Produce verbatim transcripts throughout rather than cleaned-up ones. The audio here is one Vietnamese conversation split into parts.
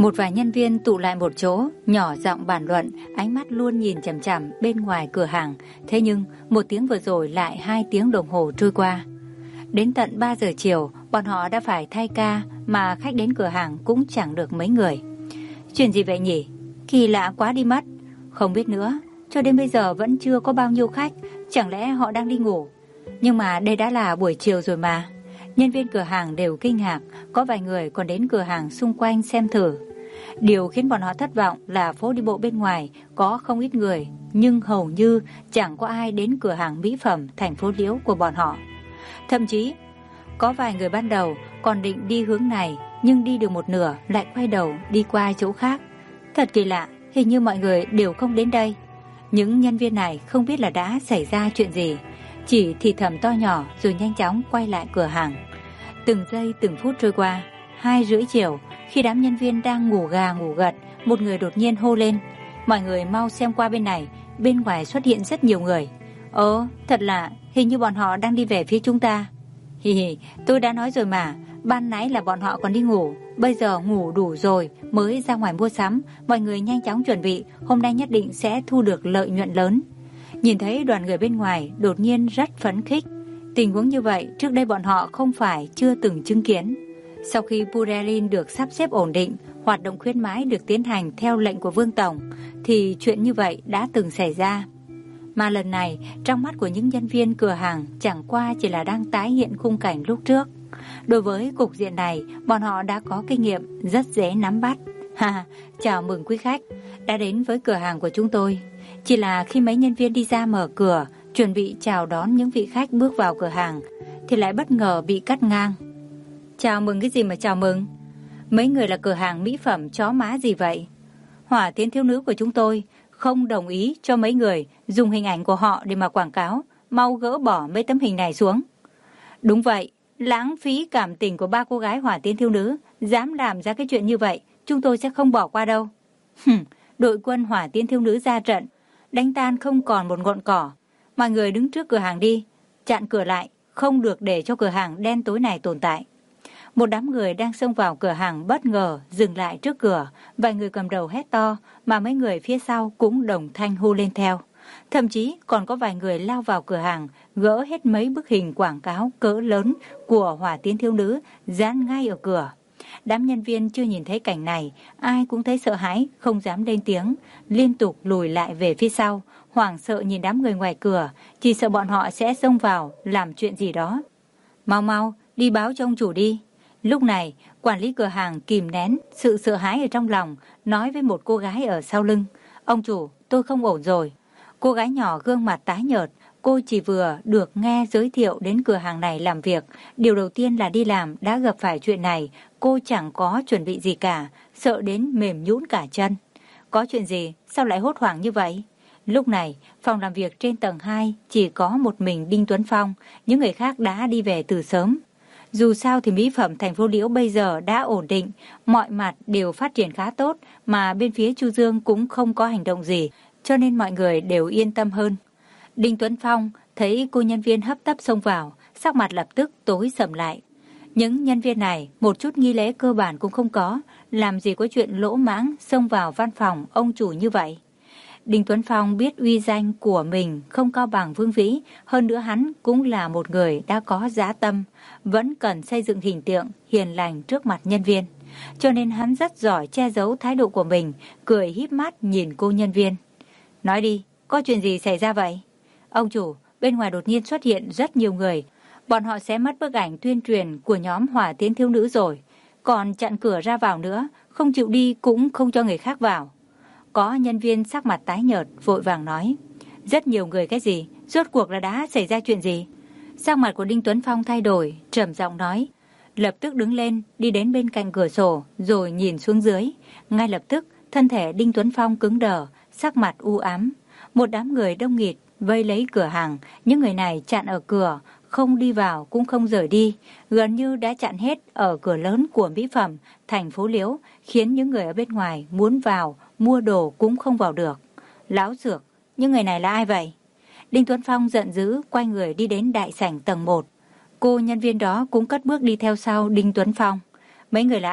Một vài nhân viên tụ lại một chỗ, nhỏ giọng bàn luận, ánh mắt luôn nhìn chằm chằm bên ngoài cửa hàng. Thế nhưng, một tiếng vừa rồi lại hai tiếng đồng hồ trôi qua. Đến tận ba giờ chiều, bọn họ đã phải thay ca, mà khách đến cửa hàng cũng chẳng được mấy người. Chuyện gì vậy nhỉ? Kỳ lạ quá đi mất. Không biết nữa, cho đến bây giờ vẫn chưa có bao nhiêu khách, chẳng lẽ họ đang đi ngủ? Nhưng mà đây đã là buổi chiều rồi mà. Nhân viên cửa hàng đều kinh ngạc, có vài người còn đến cửa hàng xung quanh xem thử. Điều khiến bọn họ thất vọng là phố đi bộ bên ngoài có không ít người, nhưng hầu như chẳng có ai đến cửa hàng mỹ phẩm thành phố Liễu của bọn họ. Thậm chí, có vài người ban đầu còn định đi hướng này, nhưng đi được một nửa lại quay đầu đi qua chỗ khác. Thật kỳ lạ, hình như mọi người đều không đến đây. Những nhân viên này không biết là đã xảy ra chuyện gì, chỉ thì thầm to nhỏ rồi nhanh chóng quay lại cửa hàng. Từng giây từng phút trôi qua, hai rưỡi chiều, khi đám nhân viên đang ngủ gà ngủ gật, một người đột nhiên hô lên: mọi người mau xem qua bên này, bên ngoài xuất hiện rất nhiều người. Ồ, thật lạ, hình như bọn họ đang đi về phía chúng ta. Hi hi, tôi đã nói rồi mà, ban nãy là bọn họ còn đi ngủ, bây giờ ngủ đủ rồi mới ra ngoài mua sắm. Mọi người nhanh chóng chuẩn bị, hôm nay nhất định sẽ thu được lợi nhuận lớn. Nhìn thấy đoàn người bên ngoài đột nhiên rất phấn khích. Tình huống như vậy trước đây bọn họ không phải chưa từng chứng kiến. Sau khi Purelin được sắp xếp ổn định, hoạt động khuyến mãi được tiến hành theo lệnh của Vương Tổng, thì chuyện như vậy đã từng xảy ra. Mà lần này, trong mắt của những nhân viên cửa hàng chẳng qua chỉ là đang tái hiện khung cảnh lúc trước. Đối với cục diện này, bọn họ đã có kinh nghiệm rất dễ nắm bắt. Ha, chào mừng quý khách đã đến với cửa hàng của chúng tôi. Chỉ là khi mấy nhân viên đi ra mở cửa, chuẩn bị chào đón những vị khách bước vào cửa hàng, thì lại bất ngờ bị cắt ngang. Chào mừng cái gì mà chào mừng? Mấy người là cửa hàng mỹ phẩm chó má gì vậy? Hỏa Tiến Thiếu Nữ của chúng tôi không đồng ý cho mấy người dùng hình ảnh của họ để mà quảng cáo, mau gỡ bỏ mấy tấm hình này xuống. Đúng vậy, lãng phí cảm tình của ba cô gái Hỏa Tiến Thiếu Nữ, dám làm ra cái chuyện như vậy, chúng tôi sẽ không bỏ qua đâu. Hừm, đội quân Hỏa Tiến Thiếu Nữ ra trận, đánh tan không còn một ngọn cỏ. Mọi người đứng trước cửa hàng đi, chặn cửa lại, không được để cho cửa hàng đen tối này tồn tại. Một đám người đang xông vào cửa hàng bất ngờ dừng lại trước cửa, vài người cầm đầu hét to, mà mấy người phía sau cũng đồng thanh hô lên theo. Thậm chí còn có vài người lao vào cửa hàng, gỡ hết mấy bức hình quảng cáo cỡ lớn của Hỏa Tiến Thiếu Nữ dán ngay ở cửa. Đám nhân viên chưa nhìn thấy cảnh này, ai cũng thấy sợ hãi, không dám lên tiếng, liên tục lùi lại về phía sau, hoảng sợ nhìn đám người ngoài cửa, chỉ sợ bọn họ sẽ xông vào làm chuyện gì đó. Mau mau, đi báo cho ông chủ đi. Lúc này, quản lý cửa hàng kìm nén sự sợ hãi ở trong lòng, nói với một cô gái ở sau lưng: ông chủ, tôi không ổn rồi. Cô gái nhỏ gương mặt tái nhợt, cô chỉ vừa được nghe giới thiệu đến cửa hàng này làm việc. Điều đầu tiên là đi làm đã gặp phải chuyện này, cô chẳng có chuẩn bị gì cả, sợ đến mềm nhũn cả chân. Có chuyện gì? Sao lại hốt hoảng như vậy? Lúc này, phòng làm việc trên tầng hai chỉ có một mình Đinh Tuấn Phong, những người khác đã đi về từ sớm. Dù sao thì mỹ phẩm thành phố Liễu bây giờ đã ổn định, mọi mặt đều phát triển khá tốt, mà bên phía Chu Dương cũng không có hành động gì, cho nên mọi người đều yên tâm hơn. Đinh Tuấn Phong thấy cô nhân viên hấp tấp xông vào, sắc mặt lập tức tối sầm lại. Những nhân viên này một chút nghi lễ cơ bản cũng không có, làm gì có chuyện lỗ mãng xông vào văn phòng ông chủ như vậy. Đinh Tuấn Phong biết uy danh của mình không cao bằng Vương Vĩ, hơn nữa hắn cũng là một người đã có dã tâm, vẫn cần xây dựng hình tượng hiền lành trước mặt nhân viên. Cho nên hắn rất giỏi che giấu thái độ của mình, cười híp mắt nhìn cô nhân viên. Nói đi, có chuyện gì xảy ra vậy? Ông chủ, bên ngoài đột nhiên xuất hiện rất nhiều người, bọn họ sẽ mất bức ảnh tuyên truyền của nhóm Hỏa Tiến Thiếu Nữ rồi, còn chặn cửa ra vào nữa, không chịu đi cũng không cho người khác vào. Có nhân viên sắc mặt tái nhợt vội vàng nói. Rất nhiều người cái gì? Rốt cuộc là đã xảy ra chuyện gì? Sắc mặt của Đinh Tuấn Phong thay đổi, trầm giọng nói. Lập tức đứng lên, đi đến bên cạnh cửa sổ, rồi nhìn xuống dưới. Ngay lập tức, thân thể Đinh Tuấn Phong cứng đờ, sắc mặt u ám. Một đám người đông nghịt vây lấy cửa hàng, những người này chặn ở cửa, không đi vào cũng không rời đi, gần như đã chặn hết ở cửa lớn của mỹ phẩm thành phố Liễu, khiến những người ở bên ngoài muốn vào mua đồ cũng không vào được. Láo xược, những người này là ai vậy? Đinh Tuấn Phong giận dữ quay người đi đến đại sảnh tầng một. Cô nhân viên đó cũng cất bước đi theo sau Đinh Tuấn Phong. Mấy người là ai?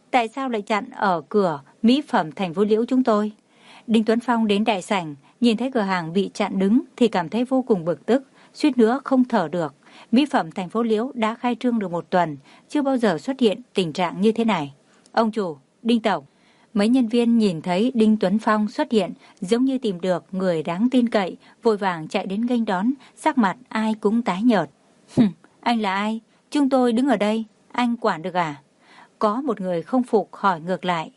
tại sao lại chặn ở cửa mỹ phẩm thành phố Liễu chúng tôi? Đinh Tuấn Phong đến đại sảnh, nhìn thấy cửa hàng bị chặn đứng thì cảm thấy vô cùng bực tức, suýt nữa không thở được. Mỹ phẩm thành phố Liễu đã khai trương được một tuần, chưa bao giờ xuất hiện tình trạng như thế này. Ông chủ, Đinh Tổng. Mấy nhân viên nhìn thấy Đinh Tuấn Phong xuất hiện, giống như tìm được người đáng tin cậy, vội vàng chạy đến nghênh đón, sắc mặt ai cũng tái nhợt. Anh là ai? Chúng tôi đứng ở đây, anh quản được à? Có một người không phục hỏi ngược lại.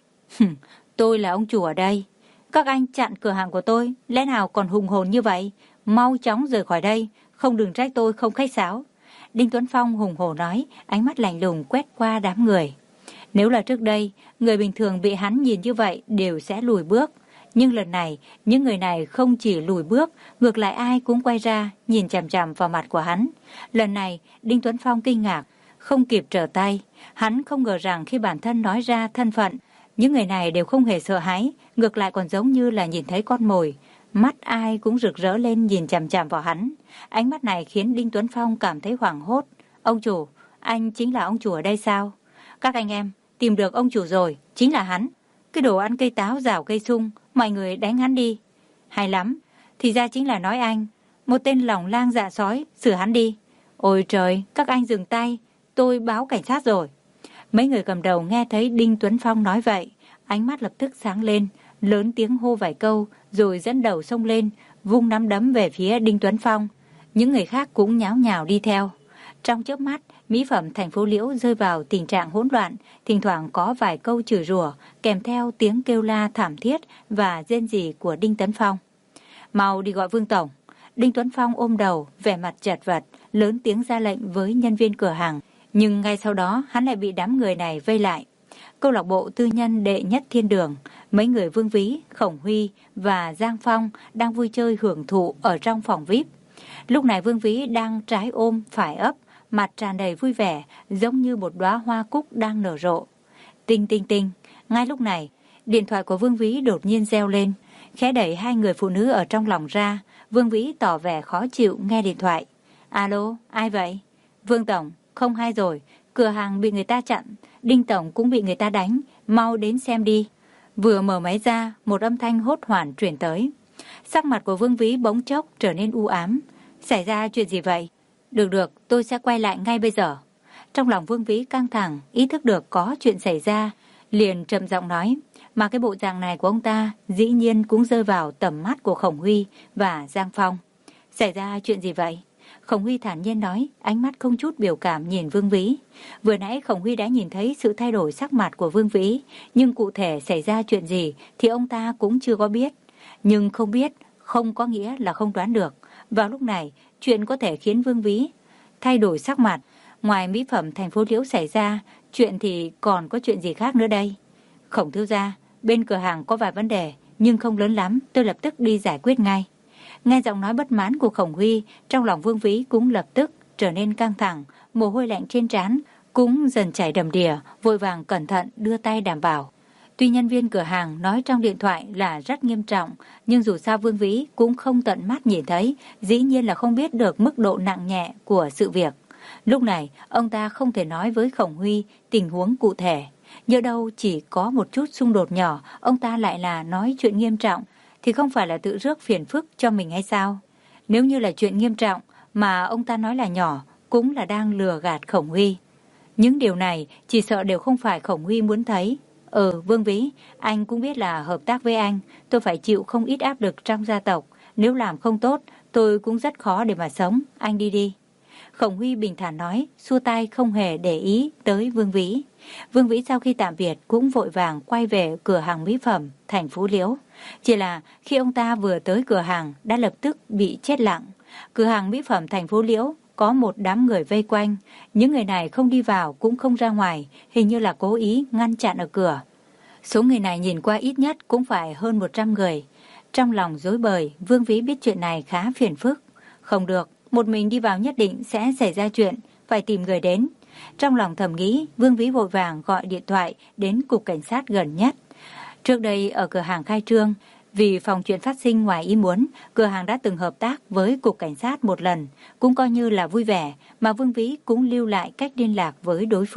Tôi là ông chủ ở đây. Các anh chặn cửa hàng của tôi, lẽ nào còn hùng hồn như vậy? Mau chóng rời khỏi đây, không đừng trách tôi không khách sáo. Đinh Tuấn Phong hùng hổ nói, ánh mắt lạnh lùng quét qua đám người. Nếu là trước đây, người bình thường bị hắn nhìn như vậy đều sẽ lùi bước. Nhưng lần này, những người này không chỉ lùi bước, ngược lại ai cũng quay ra, nhìn chằm chằm vào mặt của hắn. Lần này, Đinh Tuấn Phong kinh ngạc, không kịp trở tay. Hắn không ngờ rằng khi bản thân nói ra thân phận, những người này đều không hề sợ hãi, ngược lại còn giống như là nhìn thấy con mồi. Mắt ai cũng rực rỡ lên nhìn chằm chằm vào hắn. Ánh mắt này khiến Đinh Tuấn Phong cảm thấy hoảng hốt. Ông chủ, anh chính là ông chủ ở đây sao? Các anh em, tìm được ông chủ rồi, chính là hắn. Cái đồ ăn cây táo rào cây sung, mọi người đánh hắn đi. Hay lắm, thì ra chính là nói anh. Một tên lòng lang dạ sói, xử hắn đi. Ôi trời, các anh dừng tay, tôi báo cảnh sát rồi. Mấy người cầm đầu nghe thấy Đinh Tuấn Phong nói vậy, ánh mắt lập tức sáng lên, lớn tiếng hô vài câu, rồi dẫn đầu xông lên, vung nắm đấm về phía Đinh Tuấn Phong. Những người khác cũng nháo nhào đi theo. Trong chớp mắt, mỹ phẩm thành phố Liễu rơi vào tình trạng hỗn loạn, thỉnh thoảng có vài câu chửi rủa, kèm theo tiếng kêu la thảm thiết và rên rỉ của Đinh Tuấn Phong. Mau đi gọi Vương Tổng. Đinh Tuấn Phong ôm đầu, vẻ mặt chật vật, lớn tiếng ra lệnh với nhân viên cửa hàng. Nhưng ngay sau đó, hắn lại bị đám người này vây lại. Câu lạc bộ tư nhân đệ nhất thiên đường, mấy người Vương Vĩ, Khổng Huy và Giang Phong đang vui chơi hưởng thụ ở trong phòng vi ai pi. Lúc này Vương Vĩ đang trái ôm phải ấp, mặt tràn đầy vui vẻ, giống như một đóa hoa cúc đang nở rộ. Tinh tinh tinh, ngay lúc này, điện thoại của Vương Vĩ đột nhiên reo lên. Khẽ đẩy hai người phụ nữ ở trong lòng ra, Vương Vĩ tỏ vẻ khó chịu nghe điện thoại. Alo, ai vậy? Vương Tổng, không hay rồi, cửa hàng bị người ta chặn, Đinh Tổng cũng bị người ta đánh, mau đến xem đi. Vừa mở máy ra, một âm thanh hốt hoảng truyền tới. Sắc mặt của Vương Vĩ bỗng chốc trở nên u ám. Xảy ra chuyện gì vậy? Được được, tôi sẽ quay lại ngay bây giờ. Trong lòng Vương Vĩ căng thẳng, ý thức được có chuyện xảy ra, liền trầm giọng nói, mà cái bộ dạng này của ông ta dĩ nhiên cũng rơi vào tầm mắt của Khổng Huy và Giang Phong. Xảy ra chuyện gì vậy? Khổng Huy thản nhiên nói, ánh mắt không chút biểu cảm nhìn Vương Vĩ. Vừa nãy Khổng Huy đã nhìn thấy sự thay đổi sắc mặt của Vương Vĩ, nhưng cụ thể xảy ra chuyện gì thì ông ta cũng chưa có biết. Nhưng không biết không có nghĩa là không đoán được. Vào lúc này, chuyện có thể khiến Vương Vĩ thay đổi sắc mặt. Ngoài mỹ phẩm thành phố Liễu xảy ra, chuyện thì còn có chuyện gì khác nữa đây? Khổng thiếu gia, bên cửa hàng có vài vấn đề, nhưng không lớn lắm, tôi lập tức đi giải quyết ngay. Nghe giọng nói bất mãn của Khổng Huy, trong lòng Vương Vĩ cũng lập tức trở nên căng thẳng, mồ hôi lạnh trên trán cũng dần chảy đầm đìa, vội vàng cẩn thận đưa tay đảm bảo. Tuy nhân viên cửa hàng nói trong điện thoại là rất nghiêm trọng, nhưng dù sao Vương Vĩ cũng không tận mắt nhìn thấy, dĩ nhiên là không biết được mức độ nặng nhẹ của sự việc. Lúc này, ông ta không thể nói với Khổng Huy tình huống cụ thể. Nhớ đâu chỉ có một chút xung đột nhỏ, ông ta lại là nói chuyện nghiêm trọng, thì không phải là tự rước phiền phức cho mình hay sao? Nếu như là chuyện nghiêm trọng mà ông ta nói là nhỏ, cũng là đang lừa gạt Khổng Huy. Những điều này chỉ sợ đều không phải Khổng Huy muốn thấy. Ừ, Vương Vĩ, anh cũng biết là hợp tác với anh, tôi phải chịu không ít áp lực trong gia tộc. Nếu làm không tốt, tôi cũng rất khó để mà sống, anh đi đi. Khổng Huy bình thản nói, xua tay không hề để ý tới Vương Vĩ. Vương Vĩ sau khi tạm biệt cũng vội vàng quay về cửa hàng mỹ phẩm thành phố Liễu. Chỉ là khi ông ta vừa tới cửa hàng đã lập tức bị chết lặng. Cửa hàng mỹ phẩm thành phố Liễu có một đám người vây quanh. Những người này không đi vào cũng không ra ngoài, hình như là cố ý ngăn chặn ở cửa. Số người này nhìn qua ít nhất cũng phải hơn một trăm người. Trong lòng rối bời, Vương Vĩ biết chuyện này khá phiền phức. Không được, một mình đi vào nhất định sẽ xảy ra chuyện, phải tìm người đến. Trong lòng thầm nghĩ, Vương Vĩ vội vàng gọi điện thoại đến cục cảnh sát gần nhất. Trước đây ở cửa hàng khai trương, vì phòng chuyện phát sinh ngoài ý muốn, cửa hàng đã từng hợp tác với cục cảnh sát một lần, cũng coi như là vui vẻ, mà Vương Vĩ cũng lưu lại cách liên lạc với đối phương.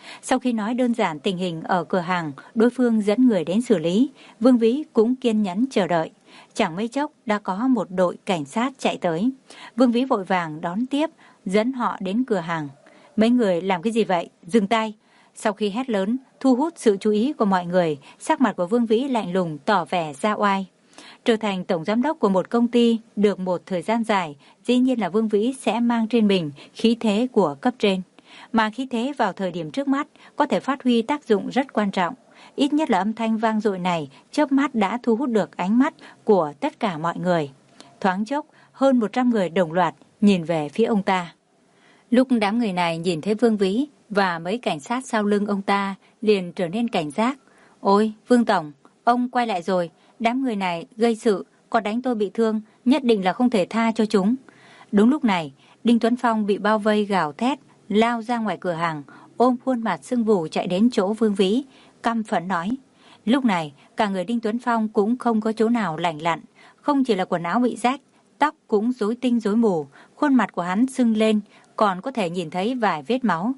Sau khi nói đơn giản tình hình ở cửa hàng, đối phương dẫn người đến xử lý, Vương Vĩ cũng kiên nhẫn chờ đợi. Chẳng mấy chốc đã có một đội cảnh sát chạy tới. Vương Vĩ vội vàng đón tiếp, dẫn họ đến cửa hàng. Mấy người làm cái gì vậy? Dừng tay! Sau khi hét lớn, thu hút sự chú ý của mọi người, sắc mặt của Vương Vĩ lạnh lùng tỏ vẻ ra oai. Trở thành tổng giám đốc của một công ty được một thời gian dài, dĩ nhiên là Vương Vĩ sẽ mang trên mình khí thế của cấp trên. Mà khí thế vào thời điểm trước mắt có thể phát huy tác dụng rất quan trọng. Ít nhất là âm thanh vang dội này chớp mắt đã thu hút được ánh mắt của tất cả mọi người. Thoáng chốc, hơn một trăm người đồng loạt nhìn về phía ông ta. Lúc đám người này nhìn thấy Vương Vĩ và mấy cảnh sát sau lưng ông ta liền trở nên cảnh giác. Ôi, Vương Tổng, ông quay lại rồi, đám người này gây sự, còn đánh tôi bị thương, nhất định là không thể tha cho chúng. Đúng lúc này, Đinh Tuấn Phong bị bao vây gào thét, lao ra ngoài cửa hàng, ôm khuôn mặt sưng vù chạy đến chỗ Vương Vĩ, căm phẫn nói. Lúc này, cả người Đinh Tuấn Phong cũng không có chỗ nào lành lặn, không chỉ là quần áo bị rách, tóc cũng rối tinh rối mù, khuôn mặt của hắn sưng lên, còn có thể nhìn thấy vài vết máu.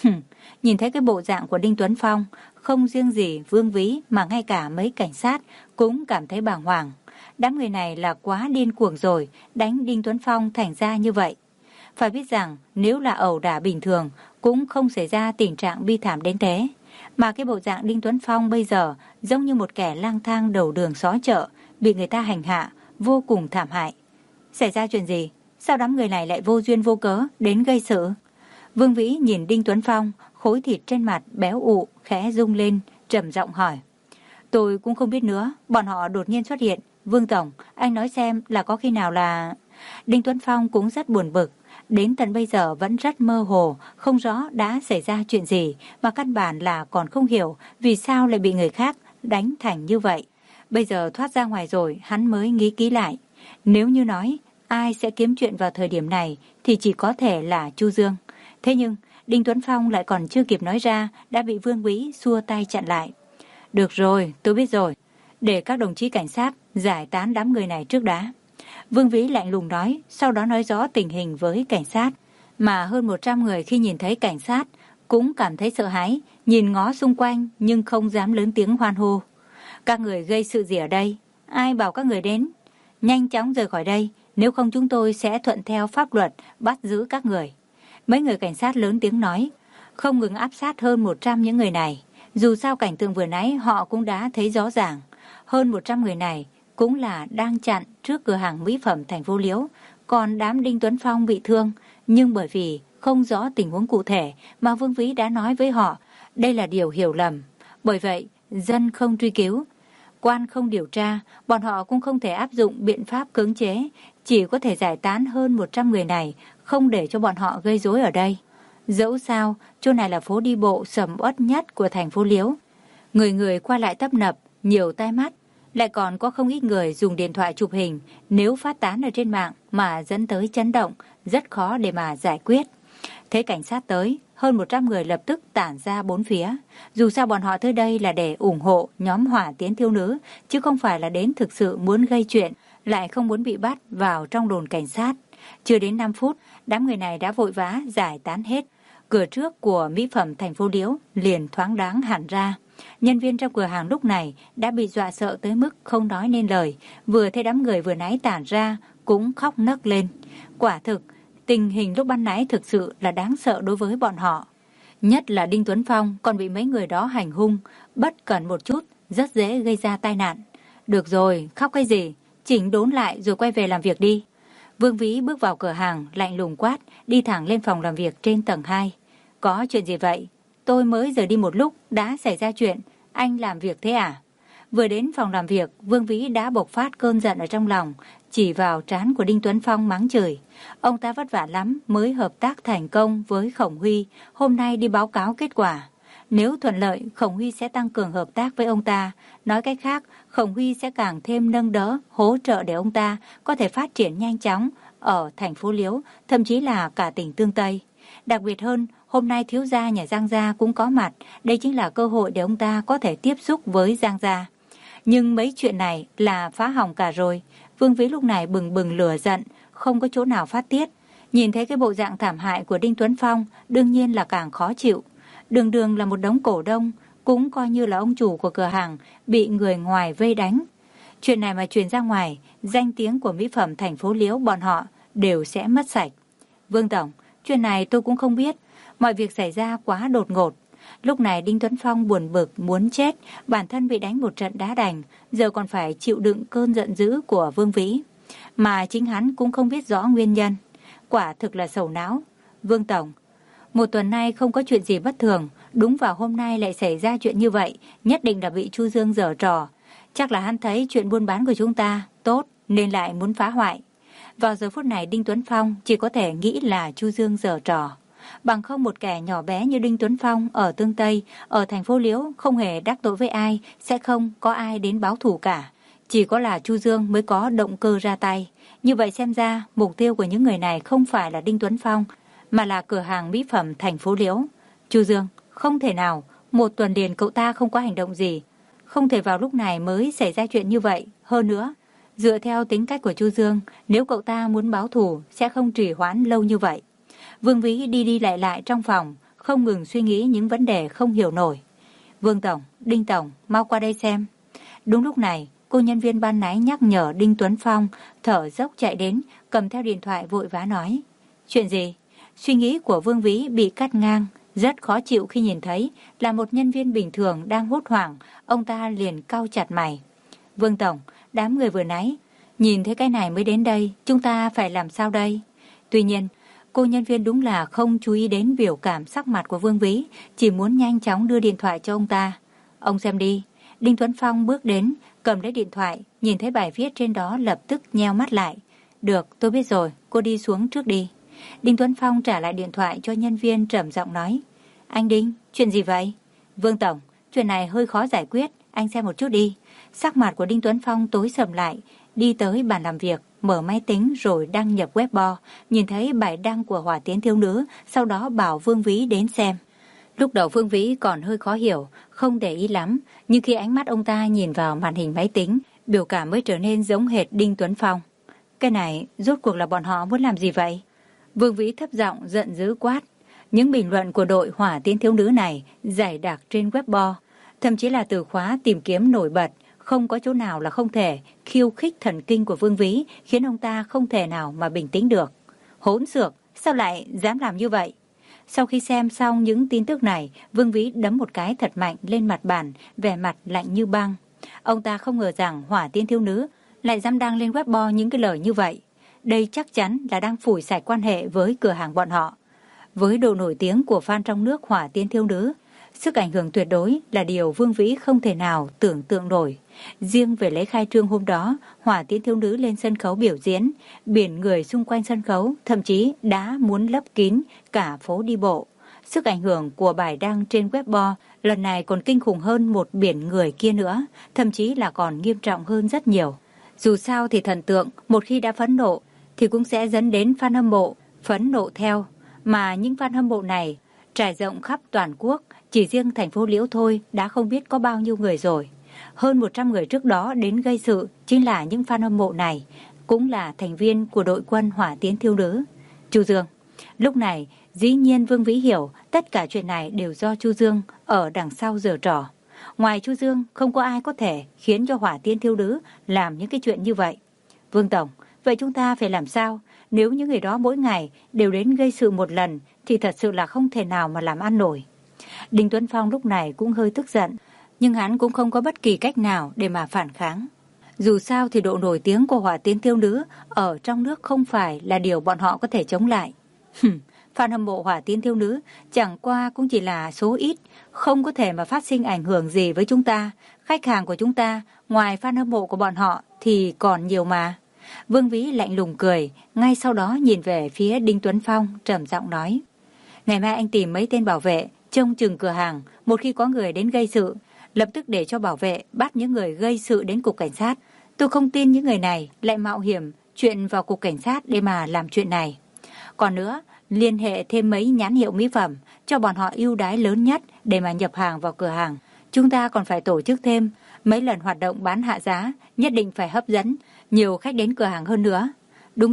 Nhìn thấy cái bộ dạng của Đinh Tuấn Phong, không riêng gì Vương Vĩ mà ngay cả mấy cảnh sát cũng cảm thấy bàng hoàng. Đám người này là quá điên cuồng rồi, đánh Đinh Tuấn Phong thành ra như vậy. Phải biết rằng nếu là ẩu đả bình thường cũng không xảy ra tình trạng bi thảm đến thế. Mà cái bộ dạng Đinh Tuấn Phong bây giờ giống như một kẻ lang thang đầu đường xó chợ, bị người ta hành hạ, vô cùng thảm hại. Xảy ra chuyện gì? Sao đám người này lại vô duyên vô cớ đến gây sự? Vương Vĩ nhìn Đinh Tuấn Phong, khối thịt trên mặt béo ụ, khẽ rung lên, trầm giọng hỏi. Tôi cũng không biết nữa, bọn họ đột nhiên xuất hiện. Vương Tổng, anh nói xem là có khi nào là... Đinh Tuấn Phong cũng rất buồn bực. Đến tận bây giờ vẫn rất mơ hồ, không rõ đã xảy ra chuyện gì, mà căn bản là còn không hiểu vì sao lại bị người khác đánh thành như vậy. Bây giờ thoát ra ngoài rồi, hắn mới nghĩ kỹ lại. Nếu như nói ai sẽ kiếm chuyện vào thời điểm này thì chỉ có thể là Chu Dương. Thế nhưng Đinh Tuấn Phong lại còn chưa kịp nói ra đã bị Vương Vĩ xua tay chặn lại. Được rồi, tôi biết rồi. Để các đồng chí cảnh sát giải tán đám người này trước đã. Vương Vĩ lạnh lùng nói, sau đó nói rõ tình hình với cảnh sát. Mà hơn một trăm người khi nhìn thấy cảnh sát cũng cảm thấy sợ hãi, nhìn ngó xung quanh nhưng không dám lớn tiếng hoan hô. Các người gây sự gì ở đây? Ai bảo các người đến? Nhanh chóng rời khỏi đây, nếu không chúng tôi sẽ thuận theo pháp luật bắt giữ các người. Mấy người cảnh sát lớn tiếng nói, không ngừng áp sát hơn một trăm những người này. Dù sao cảnh tượng vừa nãy họ cũng đã thấy rõ ràng. Hơn một trăm người này cũng là đang chặn trước cửa hàng mỹ phẩm thành phố Liễu. Còn đám Đinh Tuấn Phong bị thương, nhưng bởi vì không rõ tình huống cụ thể mà Vương Vĩ đã nói với họ, đây là điều hiểu lầm. Bởi vậy, dân không truy cứu, quan không điều tra, bọn họ cũng không thể áp dụng biện pháp cưỡng chế, chỉ có thể giải tán hơn một trăm người này, không để cho bọn họ gây rối ở đây. Dẫu sao, chỗ này là phố đi bộ sầm uất nhất của thành phố Liễu. Người người qua lại tấp nập, nhiều tai mắt, lại còn có không ít người dùng điện thoại chụp hình, nếu phát tán ở trên mạng mà dẫn tới chấn động, rất khó để mà giải quyết. Thế cảnh sát tới, hơn một trăm người lập tức tản ra bốn phía. Dù sao bọn họ tới đây là để ủng hộ nhóm Hỏa Tiến Thiếu Nữ, chứ không phải là đến thực sự muốn gây chuyện, lại không muốn bị bắt vào trong đồn cảnh sát. Chưa đến năm phút, đám người này đã vội vã giải tán hết. Cửa trước của mỹ phẩm thành phố Liễu liền thoáng đáng hẳn ra. Nhân viên trong cửa hàng lúc này đã bị dọa sợ tới mức không nói nên lời, vừa thấy đám người vừa nãy tản ra cũng khóc nấc lên. Quả thực, tình hình lúc ban nãy thực sự là đáng sợ đối với bọn họ. Nhất là Đinh Tuấn Phong còn bị mấy người đó hành hung, bất cẩn một chút rất dễ gây ra tai nạn. Được rồi, khóc cái gì, chỉnh đốn lại rồi quay về làm việc đi. Vương Vĩ bước vào cửa hàng lạnh lùng quát, đi thẳng lên phòng làm việc trên tầng hai. Có chuyện gì vậy? Tôi mới rời đi một lúc đã xảy ra chuyện, anh làm việc thế à? Vừa đến phòng làm việc, Vương Vĩ đã bộc phát cơn giận ở trong lòng, chỉ vào trán của Đinh Tuấn Phong mắng chửi. Ông ta vất vả lắm mới hợp tác thành công với Khổng Huy, hôm nay đi báo cáo kết quả. Nếu thuận lợi, Khổng Huy sẽ tăng cường hợp tác với ông ta. Nói cách khác, Khổng Huy sẽ càng thêm nâng đỡ, hỗ trợ để ông ta có thể phát triển nhanh chóng ở thành phố Liễu, thậm chí là cả tỉnh Tương Tây. Đặc biệt hơn, hôm nay thiếu gia nhà Giang Gia cũng có mặt, đây chính là cơ hội để ông ta có thể tiếp xúc với Giang Gia. Nhưng mấy chuyện này là phá hỏng cả rồi. Vương Vĩ lúc này bừng bừng lửa giận, không có chỗ nào phát tiết. Nhìn thấy cái bộ dạng thảm hại của Đinh Tuấn Phong, đương nhiên là càng khó chịu. đường đường là một đống cổ đông, cũng coi như là ông chủ của cửa hàng, bị người ngoài vây đánh. Chuyện này mà truyền ra ngoài, danh tiếng của mỹ phẩm thành phố Liễu bọn họ đều sẽ mất sạch. Vương Tổng, chuyện này tôi cũng không biết, mọi việc xảy ra quá đột ngột. Lúc này Đinh Tuấn Phong buồn bực muốn chết, bản thân bị đánh một trận đá đành, giờ còn phải chịu đựng cơn giận dữ của Vương Vĩ. Mà chính hắn cũng không biết rõ nguyên nhân. Quả thực là sầu não. Vương Tổng, một tuần nay không có chuyện gì bất thường, đúng vào hôm nay lại xảy ra chuyện như vậy, nhất định là bị Chu Dương giở trò. Chắc là hắn thấy chuyện buôn bán của chúng ta tốt nên lại muốn phá hoại. Vào giờ phút này Đinh Tuấn Phong chỉ có thể nghĩ là Chu Dương giở trò. Bằng không một kẻ nhỏ bé như Đinh Tuấn Phong ở Tương Tây, ở thành phố Liễu không hề đắc tội với ai, sẽ không có ai đến báo thù cả. Chỉ có là Chu Dương mới có động cơ ra tay. Như vậy xem ra mục tiêu của những người này không phải là Đinh Tuấn Phong, mà là cửa hàng mỹ phẩm thành phố Liễu. Chu Dương, không thể nào, một tuần liền cậu ta không có hành động gì. Không thể vào lúc này mới xảy ra chuyện như vậy. Hơn nữa, dựa theo tính cách của Chu Dương, nếu cậu ta muốn báo thù sẽ không trì hoãn lâu như vậy. Vương Vĩ đi đi lại lại trong phòng, không ngừng suy nghĩ những vấn đề không hiểu nổi. Vương Tổng, Đinh Tổng, mau qua đây xem. Đúng lúc này, cô nhân viên ban nãy nhắc nhở Đinh Tuấn Phong, thở dốc chạy đến, cầm theo điện thoại vội vã nói. Chuyện gì? Suy nghĩ của Vương Vĩ bị cắt ngang, rất khó chịu khi nhìn thấy là một nhân viên bình thường đang hốt hoảng, ông ta liền cau chặt mày. Vương Tổng, đám người vừa nãy, nhìn thấy cái này mới đến đây, chúng ta phải làm sao đây? Tuy nhiên, cô nhân viên đúng là không chú ý đến biểu cảm sắc mặt của Vương Vĩ, chỉ muốn nhanh chóng đưa điện thoại cho ông ta. Ông xem đi. Đinh Tuấn Phong bước đến, cầm lấy điện thoại, nhìn thấy bài viết trên đó lập tức nheo mắt lại. Được, tôi biết rồi, cô đi xuống trước đi. Đinh Tuấn Phong trả lại điện thoại cho nhân viên trầm giọng nói. Anh Đinh, chuyện gì vậy? Vương Tổng, chuyện này hơi khó giải quyết, anh xem một chút đi. Sắc mặt của Đinh Tuấn Phong tối sầm lại, đi tới bàn làm việc, mở máy tính rồi đăng nhập Weibo, nhìn thấy bài đăng của Hỏa Tiến Thiếu Nữ, sau đó bảo Vương Vĩ đến xem. Lúc đầu Vương Vĩ còn hơi khó hiểu, không để ý lắm, nhưng khi ánh mắt ông ta nhìn vào màn hình máy tính, biểu cảm mới trở nên giống hệt Đinh Tuấn Phong. Cái này, rốt cuộc là bọn họ muốn làm gì vậy? Vương Vĩ thấp giọng giận dữ quát. Những bình luận của đội Hỏa Tiến Thiếu Nữ này giải đặc trên Weibo, thậm chí là từ khóa tìm kiếm nổi bật, không có chỗ nào là không thể khiêu khích thần kinh của Vương Vĩ, khiến ông ta không thể nào mà bình tĩnh được. Hỗn xược, sao lại dám làm như vậy? Sau khi xem xong những tin tức này, Vương Vĩ đấm một cái thật mạnh lên mặt bàn, vẻ mặt lạnh như băng. Ông ta không ngờ rằng Hỏa Tiến Thiếu Nữ lại dám đăng lên Weibo những cái lời như vậy. Đây chắc chắn là đang phủi sạch quan hệ với cửa hàng bọn họ. Với độ nổi tiếng của fan trong nước Hỏa Tiến Thiếu Nữ, sức ảnh hưởng tuyệt đối là điều Vương Vĩ không thể nào tưởng tượng nổi. Riêng về lễ khai trương hôm đó, Hỏa Tiến Thiếu Nữ lên sân khấu biểu diễn, biển người xung quanh sân khấu thậm chí đã muốn lấp kín cả phố đi bộ. Sức ảnh hưởng của bài đăng trên Weibo lần này còn kinh khủng hơn một biển người kia nữa, thậm chí là còn nghiêm trọng hơn rất nhiều. Dù sao thì thần tượng một khi đã phẫn nộ thì cũng sẽ dẫn đến fan hâm mộ phẫn nộ theo, mà những fan hâm mộ này trải rộng khắp toàn quốc, chỉ riêng thành phố Liễu thôi đã không biết có bao nhiêu người rồi. Hơn một trăm người trước đó đến gây sự chính là những fan hâm mộ này, cũng là thành viên của đội quân Hỏa Tiến Thiếu Nữ. Chu Dương. Lúc này, dĩ nhiên Vương Vĩ hiểu tất cả chuyện này đều do Chu Dương ở đằng sau giở trò. Ngoài Chu Dương, không có ai có thể khiến cho Hỏa Tiến Thiếu Nữ làm những cái chuyện như vậy. Vương Tổng, vậy chúng ta phải làm sao? Nếu những người đó mỗi ngày đều đến gây sự một lần thì thật sự là không thể nào mà làm ăn nổi. Đinh Tuấn Phong lúc này cũng hơi tức giận, nhưng hắn cũng không có bất kỳ cách nào để mà phản kháng. Dù sao thì độ nổi tiếng của Hỏa Tiến Thiếu Nữ ở trong nước không phải là điều bọn họ có thể chống lại. Hừm, fan hâm mộ Hỏa Tiến Thiếu Nữ chẳng qua cũng chỉ là số ít, không có thể mà phát sinh ảnh hưởng gì với chúng ta. Khách hàng của chúng ta, ngoài fan hâm mộ của bọn họ thì còn nhiều mà. Vương Vĩ lạnh lùng cười, ngay sau đó nhìn về phía Đinh Tuấn Phong, trầm giọng nói. Ngày mai anh tìm mấy tên bảo vệ, trông chừng cửa hàng, một khi có người đến gây sự, lập tức để cho bảo vệ bắt những người gây sự đến cục cảnh sát. Tôi không tin những người này lại mạo hiểm chuyện vào cục cảnh sát để mà làm chuyện này. Còn nữa, liên hệ thêm mấy nhãn hiệu mỹ phẩm, cho bọn họ ưu đãi lớn nhất để mà nhập hàng vào cửa hàng. Chúng ta còn phải tổ chức thêm mấy lần hoạt động bán hạ giá, nhất định phải hấp dẫn nhiều khách đến cửa hàng hơn nữa. Đúng rồi,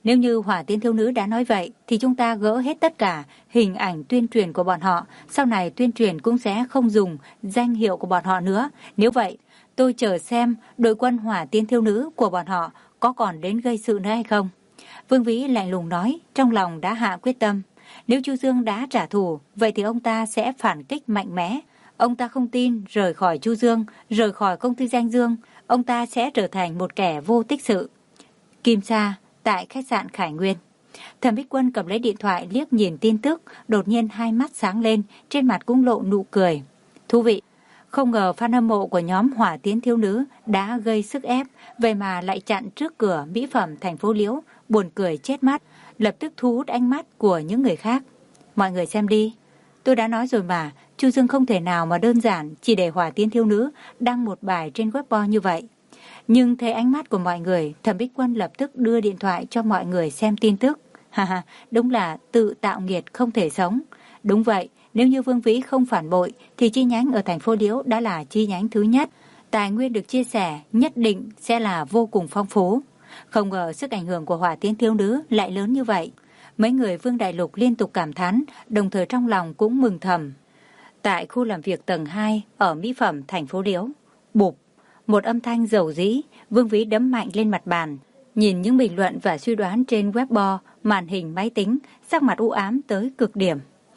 Nếu như Hỏa Tiến Thiếu Nữ đã nói vậy thì chúng ta gỡ hết tất cả hình ảnh tuyên truyền của bọn họ. Sau này tuyên truyền cũng sẽ không dùng danh hiệu của bọn họ nữa. Nếu vậy, tôi chờ xem đội quân Hỏa Tiến Thiếu Nữ của bọn họ có còn đến gây sự nữa hay không. Vương Vĩ lạnh lùng nói, trong lòng đã hạ quyết tâm. Nếu Chu Dương đã trả thù, vậy thì ông ta sẽ phản kích mạnh mẽ. Ông ta không tin rời khỏi Chu Dương, rời khỏi công ty Danh Dương, ông ta sẽ trở thành một kẻ vô tích sự. Kim Sa, tại khách sạn Khải Nguyên. Thẩm Bích Quân cầm lấy điện thoại liếc nhìn tin tức, đột nhiên hai mắt sáng lên, trên mặt cũng lộ nụ cười. Thú vị, không ngờ fan hâm mộ của nhóm Hỏa Tiến Thiếu Nữ đã gây sức ép, vậy mà lại chặn trước cửa mỹ phẩm thành phố Liễu, buồn cười chết mắt, lập tức thu hút ánh mắt của những người khác. Mọi người xem đi, tôi đã nói rồi mà, Chu Dương không thể nào mà đơn giản chỉ để Hỏa Tiến Thiếu Nữ đăng một bài trên Weibo như vậy. Nhưng thấy ánh mắt của mọi người, Thẩm Bích Quân lập tức đưa điện thoại cho mọi người xem tin tức. Ha ha, đúng là tự tạo nghiệt không thể sống. Đúng vậy, nếu như Vương Vĩ không phản bội thì chi nhánh ở thành phố Liễu đã là chi nhánh thứ nhất. Tài nguyên được chia sẻ nhất định sẽ là vô cùng phong phú. Không ngờ sức ảnh hưởng của Hỏa Tiến Thiếu Nữ lại lớn như vậy. Mấy người Vương Đại Lục liên tục cảm thán, đồng thời trong lòng cũng mừng thầm. Tại khu làm việc tầng hai ở mỹ phẩm thành phố Liễu, bụp, một âm thanh dầu dĩ, Vương Vĩ đấm mạnh lên mặt bàn. Nhìn những bình luận và suy đoán trên Weibo, màn hình máy tính, sắc mặt u ám tới cực điểm.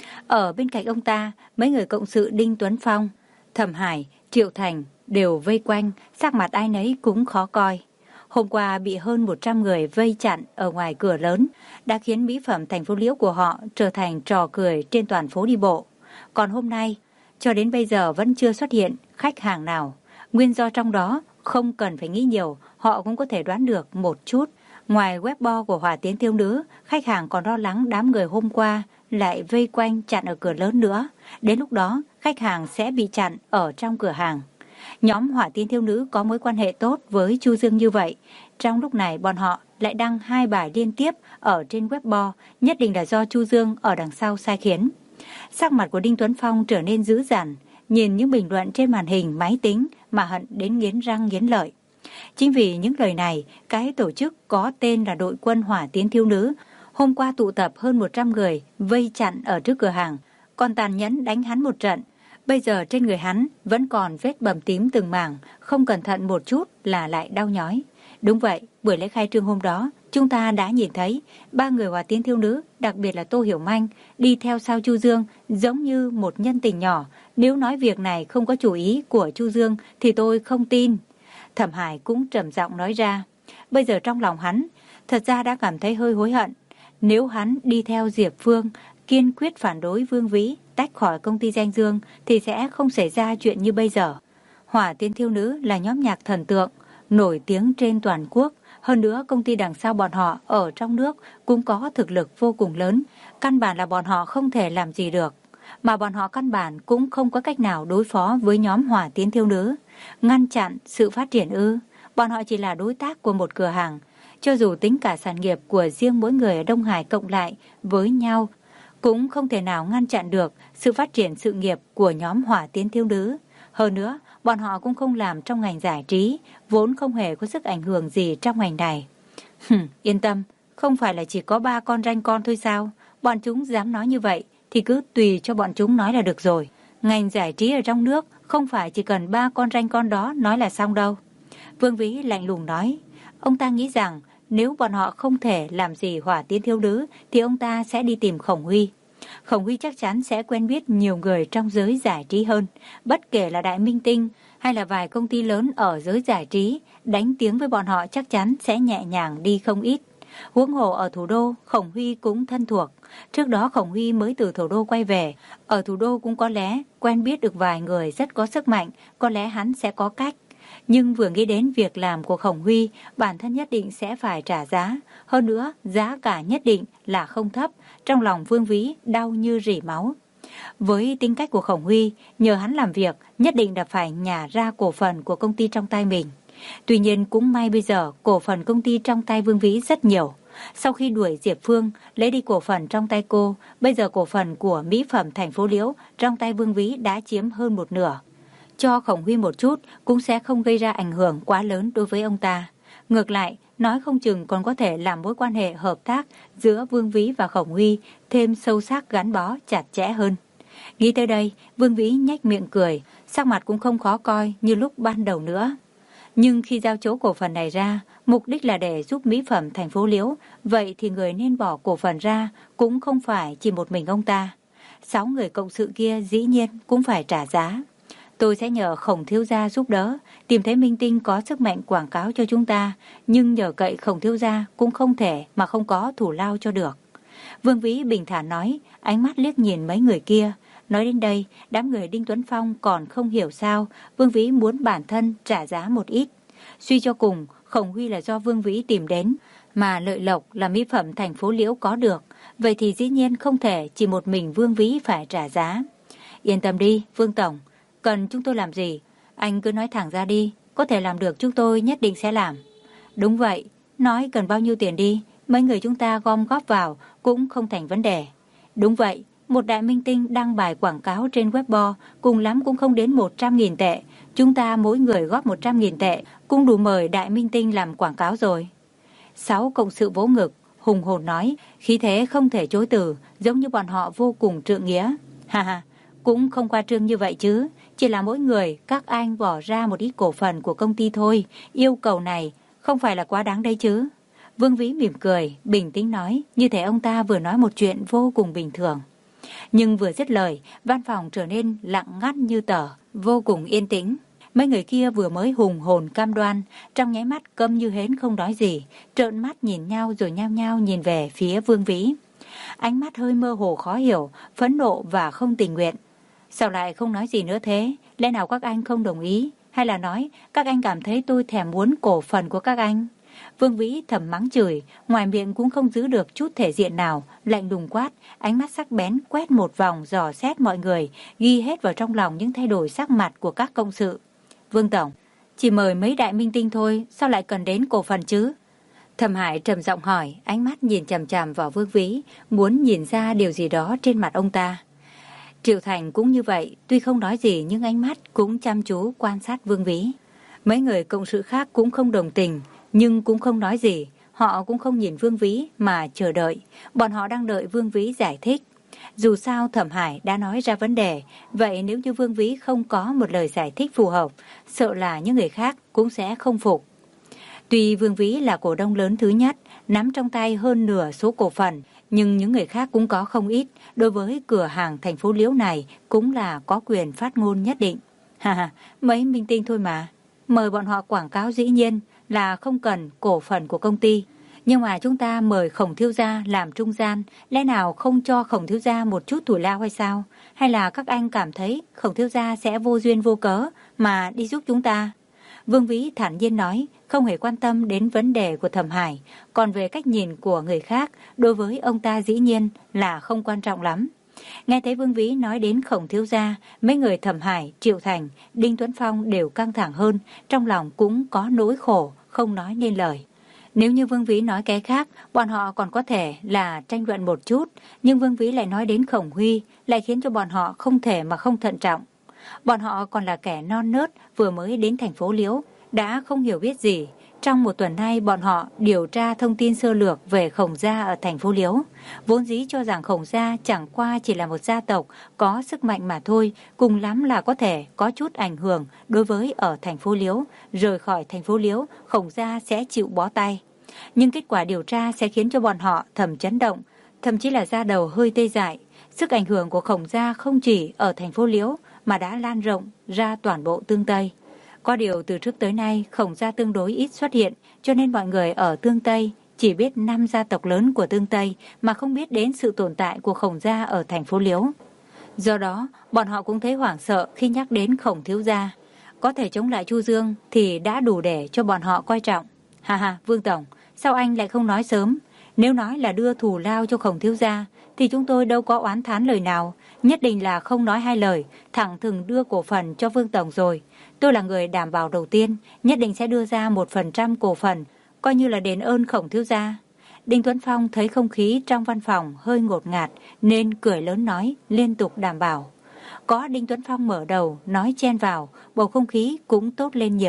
Ở bên cạnh ông ta, mấy người cộng sự Đinh Tuấn Phong, Thẩm Hải, Triệu Thành đều vây quanh, sắc mặt ai nấy cũng khó coi. Hôm qua bị hơn một trăm người vây chặn ở ngoài cửa lớn, đã khiến mỹ phẩm thành phố Liễu của họ trở thành trò cười trên toàn phố đi bộ. Còn hôm nay, cho đến bây giờ vẫn chưa xuất hiện khách hàng nào. Nguyên do trong đó không cần phải nghĩ nhiều, họ cũng có thể đoán được một chút. Ngoài Weibo của Hỏa Tiến Thiếu Nữ, khách hàng còn lo lắng đám người hôm qua lại vây quanh chặn ở cửa lớn nữa. Đến lúc đó, khách hàng sẽ bị chặn ở trong cửa hàng. Nhóm Hỏa Tiến Thiếu Nữ có mối quan hệ tốt với Chu Dương như vậy. Trong lúc này bọn họ lại đăng hai bài liên tiếp ở trên Weibo, nhất định là do Chu Dương ở đằng sau sai khiến. Sắc mặt của Đinh Tuấn Phong trở nên dữ dằn, nhìn những bình luận trên màn hình máy tính mà hận đến nghiến răng nghiến lợi. Chính vì những lời này, cái tổ chức có tên là đội quân Hỏa Tiến Thiếu Nữ hôm qua tụ tập hơn một trăm người vây chặn ở trước cửa hàng, còn tàn nhẫn đánh hắn một trận. Bây giờ trên người hắn vẫn còn vết bầm tím từng mảng, không cẩn thận một chút là lại đau nhói. Đúng vậy, buổi lễ khai trương hôm đó, chúng ta đã nhìn thấy ba người Hỏa Tiến Thiếu Nữ, đặc biệt là Tô Hiểu Manh, đi theo sau Chu Dương giống như một nhân tình nhỏ. Nếu nói việc này không có chủ ý của Chu Dương thì tôi không tin. Thẩm Hải cũng trầm giọng nói ra. Bây giờ trong lòng hắn, thật ra đã cảm thấy hơi hối hận. Nếu hắn đi theo Diệp Phương, kiên quyết phản đối Vương Vĩ, tách khỏi công ty Danh Dương thì sẽ không xảy ra chuyện như bây giờ. Hỏa Tiến Thiếu Nữ là nhóm nhạc thần tượng, nổi tiếng trên toàn quốc. Hơn nữa công ty đằng sau bọn họ ở trong nước cũng có thực lực vô cùng lớn. Căn bản là bọn họ không thể làm gì được. Mà bọn họ căn bản cũng không có cách nào đối phó với nhóm Hỏa Tiến Thiếu Nữ. Ngăn chặn sự phát triển ư? Bọn họ chỉ là đối tác của một cửa hàng. Cho dù tính cả sản nghiệp của riêng mỗi người ở Đông Hải cộng lại với nhau, cũng không thể nào ngăn chặn được sự phát triển sự nghiệp của nhóm Hỏa Tiến Thiếu Nữ. Hơn nữa, bọn họ cũng không làm trong ngành giải trí, vốn không hề có sức ảnh hưởng gì trong ngành này. Hừm, yên tâm, không phải là chỉ có ba con ranh con thôi sao? Bọn chúng dám nói như vậy thì cứ tùy cho bọn chúng nói là được rồi. Ngành giải trí ở trong nước không phải chỉ cần ba con ranh con đó nói là xong đâu. Vương Vĩ lạnh lùng nói. Ông ta nghĩ rằng nếu bọn họ không thể làm gì Hỏa Tiến Thiếu Nữ thì ông ta sẽ đi tìm Khổng Huy. Khổng Huy chắc chắn sẽ quen biết nhiều người trong giới giải trí hơn. Bất kể là đại minh tinh hay là vài công ty lớn ở giới giải trí, đánh tiếng với bọn họ chắc chắn sẽ nhẹ nhàng đi không ít. Huống hồ ở thủ đô, Khổng Huy cũng thân thuộc. Trước đó Khổng Huy mới từ thủ đô quay về. Ở thủ đô cũng có lẽ quen biết được vài người rất có sức mạnh, có lẽ hắn sẽ có cách. Nhưng vừa nghĩ đến việc làm của Khổng Huy, bản thân nhất định sẽ phải trả giá. Hơn nữa, giá cả nhất định là không thấp. Trong lòng Vương Vĩ đau như rỉ máu. Với tính cách của Khổng Huy, nhờ hắn làm việc, nhất định là phải nhả ra cổ phần của công ty trong tay mình. Tuy nhiên cũng may bây giờ cổ phần công ty trong tay Vương Vĩ rất nhiều. Sau khi đuổi Diệp Phương, lấy đi cổ phần trong tay cô, bây giờ cổ phần của mỹ phẩm thành phố Liễu trong tay Vương Vĩ đã chiếm hơn một nửa. Cho Khổng Huy một chút cũng sẽ không gây ra ảnh hưởng quá lớn đối với ông ta. Ngược lại, nói không chừng còn có thể làm mối quan hệ hợp tác giữa Vương Vĩ và Khổng Huy thêm sâu sắc, gắn bó chặt chẽ hơn. Nghĩ tới đây, Vương Vĩ nhếch miệng cười, sắc mặt cũng không khó coi như lúc ban đầu nữa. Nhưng khi giao chỗ cổ phần này ra, mục đích là để giúp mỹ phẩm thành phố Liễu, vậy thì người nên bỏ cổ phần ra cũng không phải chỉ một mình ông ta. Sáu người cộng sự kia dĩ nhiên cũng phải trả giá. Tôi sẽ nhờ Khổng thiếu gia giúp đỡ, tìm thấy minh tinh có sức mạnh quảng cáo cho chúng ta, nhưng nhờ cậy Khổng thiếu gia cũng không thể mà không có thủ lao cho được. Vương Vĩ bình thản nói, ánh mắt liếc nhìn mấy người kia. Nói đến đây, đám người Đinh Tuấn Phong còn không hiểu sao Vương Vĩ muốn bản thân trả giá một ít. Suy cho cùng, Khổng Huy là do Vương Vĩ tìm đến, mà lợi lộc là mỹ phẩm thành phố Liễu có được. Vậy thì dĩ nhiên không thể chỉ một mình Vương Vĩ phải trả giá. Yên tâm đi, Vương Tổng, cần chúng tôi làm gì? Anh cứ nói thẳng ra đi, có thể làm được chúng tôi nhất định sẽ làm. Đúng vậy, nói cần bao nhiêu tiền đi, mấy người chúng ta gom góp vào cũng không thành vấn đề. Đúng vậy, một đại minh tinh đăng bài quảng cáo trên Weibo cùng lắm cũng không đến một trăm nghìn tệ. Chúng ta mỗi người góp một trăm nghìn tệ cũng đủ mời đại minh tinh làm quảng cáo rồi. Sáu cộng sự vỗ ngực, hùng hồn nói, khí thế không thể chối từ, giống như bọn họ vô cùng trượng nghĩa. Ha ha, cũng không qua trương như vậy chứ, chỉ là mỗi người các anh bỏ ra một ít cổ phần của công ty thôi, yêu cầu này không phải là quá đáng đấy chứ. Vương Vĩ mỉm cười, bình tĩnh nói, như thể ông ta vừa nói một chuyện vô cùng bình thường. Nhưng vừa dứt lời, văn phòng trở nên lặng ngắt như tờ, vô cùng yên tĩnh. Mấy người kia vừa mới hùng hồn cam đoan, trong nháy mắt câm như hến không nói gì, trợn mắt nhìn nhau rồi nhao nhao nhìn về phía Vương Vĩ. Ánh mắt hơi mơ hồ khó hiểu, phẫn nộ và không tình nguyện. Sao lại không nói gì nữa thế? Lẽ nào các anh không đồng ý? Hay là nói các anh cảm thấy tôi thèm muốn cổ phần của các anh? Vương Vĩ thầm mắng chửi, ngoài miệng cũng không giữ được chút thể diện nào, lạnh lùng quát, ánh mắt sắc bén quét một vòng dò xét mọi người, ghi hết vào trong lòng những thay đổi sắc mặt của các công sự. Vương Tổng, chỉ mời mấy đại minh tinh thôi, sao lại cần đến cổ phần chứ? Thẩm Hải trầm giọng hỏi, ánh mắt nhìn chằm chằm vào Vương Vĩ, muốn nhìn ra điều gì đó trên mặt ông ta. Triệu Thành cũng như vậy, tuy không nói gì nhưng ánh mắt cũng chăm chú quan sát Vương Vĩ. Mấy người cộng sự khác cũng không đồng tình, nhưng cũng không nói gì. Họ cũng không nhìn Vương Vĩ mà chờ đợi. Bọn họ đang đợi Vương Vĩ giải thích. Dù sao Thẩm Hải đã nói ra vấn đề, vậy nếu như Vương Vĩ không có một lời giải thích phù hợp, sợ là những người khác cũng sẽ không phục. Tuy Vương Vĩ là cổ đông lớn thứ nhất, nắm trong tay hơn nửa số cổ phần, nhưng những người khác cũng có không ít. Đối với cửa hàng thành phố Liễu này cũng là có quyền phát ngôn nhất định. Ha ha, mấy minh tinh thôi mà. Mời bọn họ quảng cáo dĩ nhiên là không cần cổ phần của công ty. Nhưng mà chúng ta mời Khổng thiếu gia làm trung gian, lẽ nào không cho Khổng thiếu gia một chút thù lao hay sao? Hay là các anh cảm thấy Khổng thiếu gia sẽ vô duyên vô cớ mà đi giúp chúng ta? Vương Vĩ thản nhiên nói, không hề quan tâm đến vấn đề của Thẩm Hải, còn về cách nhìn của người khác, đối với ông ta dĩ nhiên là không quan trọng lắm. Nghe thấy Vương Vĩ nói đến Khổng thiếu gia, mấy người Thẩm Hải, Triệu Thành, Đinh Tuấn Phong đều căng thẳng hơn, trong lòng cũng có nỗi khổ, không nói nên lời. Nếu như Vương Vĩ nói cái khác, bọn họ còn có thể là tranh luận một chút, nhưng Vương Vĩ lại nói đến Khổng Huy, lại khiến cho bọn họ không thể mà không thận trọng. Bọn họ còn là kẻ non nớt, vừa mới đến thành phố Liễu, đã không hiểu biết gì. Trong một tuần nay, bọn họ điều tra thông tin sơ lược về Khổng gia ở thành phố Liễu. Vốn dĩ cho rằng Khổng gia chẳng qua chỉ là một gia tộc có sức mạnh mà thôi, cùng lắm là có thể có chút ảnh hưởng đối với ở thành phố Liễu. Rời khỏi thành phố Liễu, Khổng gia sẽ chịu bó tay. Nhưng kết quả điều tra sẽ khiến cho bọn họ thầm chấn động, thậm chí là da đầu hơi tê dại. Sức ảnh hưởng của Khổng gia không chỉ ở thành phố Liễu mà đã lan rộng ra toàn bộ Tương Tây. Có điều từ trước tới nay Khổng gia tương đối ít xuất hiện, cho nên mọi người ở Tương Tây chỉ biết năm gia tộc lớn của Tương Tây mà không biết đến sự tồn tại của Khổng gia ở thành phố Liễu. Do đó, bọn họ cũng thấy hoảng sợ khi nhắc đến Khổng thiếu gia. Có thể chống lại Chu Dương thì đã đủ để cho bọn họ coi trọng. Ha ha, Vương Tổng, sao anh lại không nói sớm? Nếu nói là đưa thù lao cho Khổng thiếu gia thì chúng tôi đâu có oán thán lời nào, nhất định là không nói hai lời, thẳng thừng đưa cổ phần cho Vương Tổng rồi. Tôi là người đảm bảo đầu tiên, nhất định sẽ đưa ra một phần trăm cổ phần, coi như là đền ơn Khổng thiếu gia. Đinh Tuấn Phong thấy không khí trong văn phòng hơi ngột ngạt nên cười lớn nói, liên tục đảm bảo. Có Đinh Tuấn Phong mở đầu nói chen vào, bầu không khí cũng tốt lên nhiều.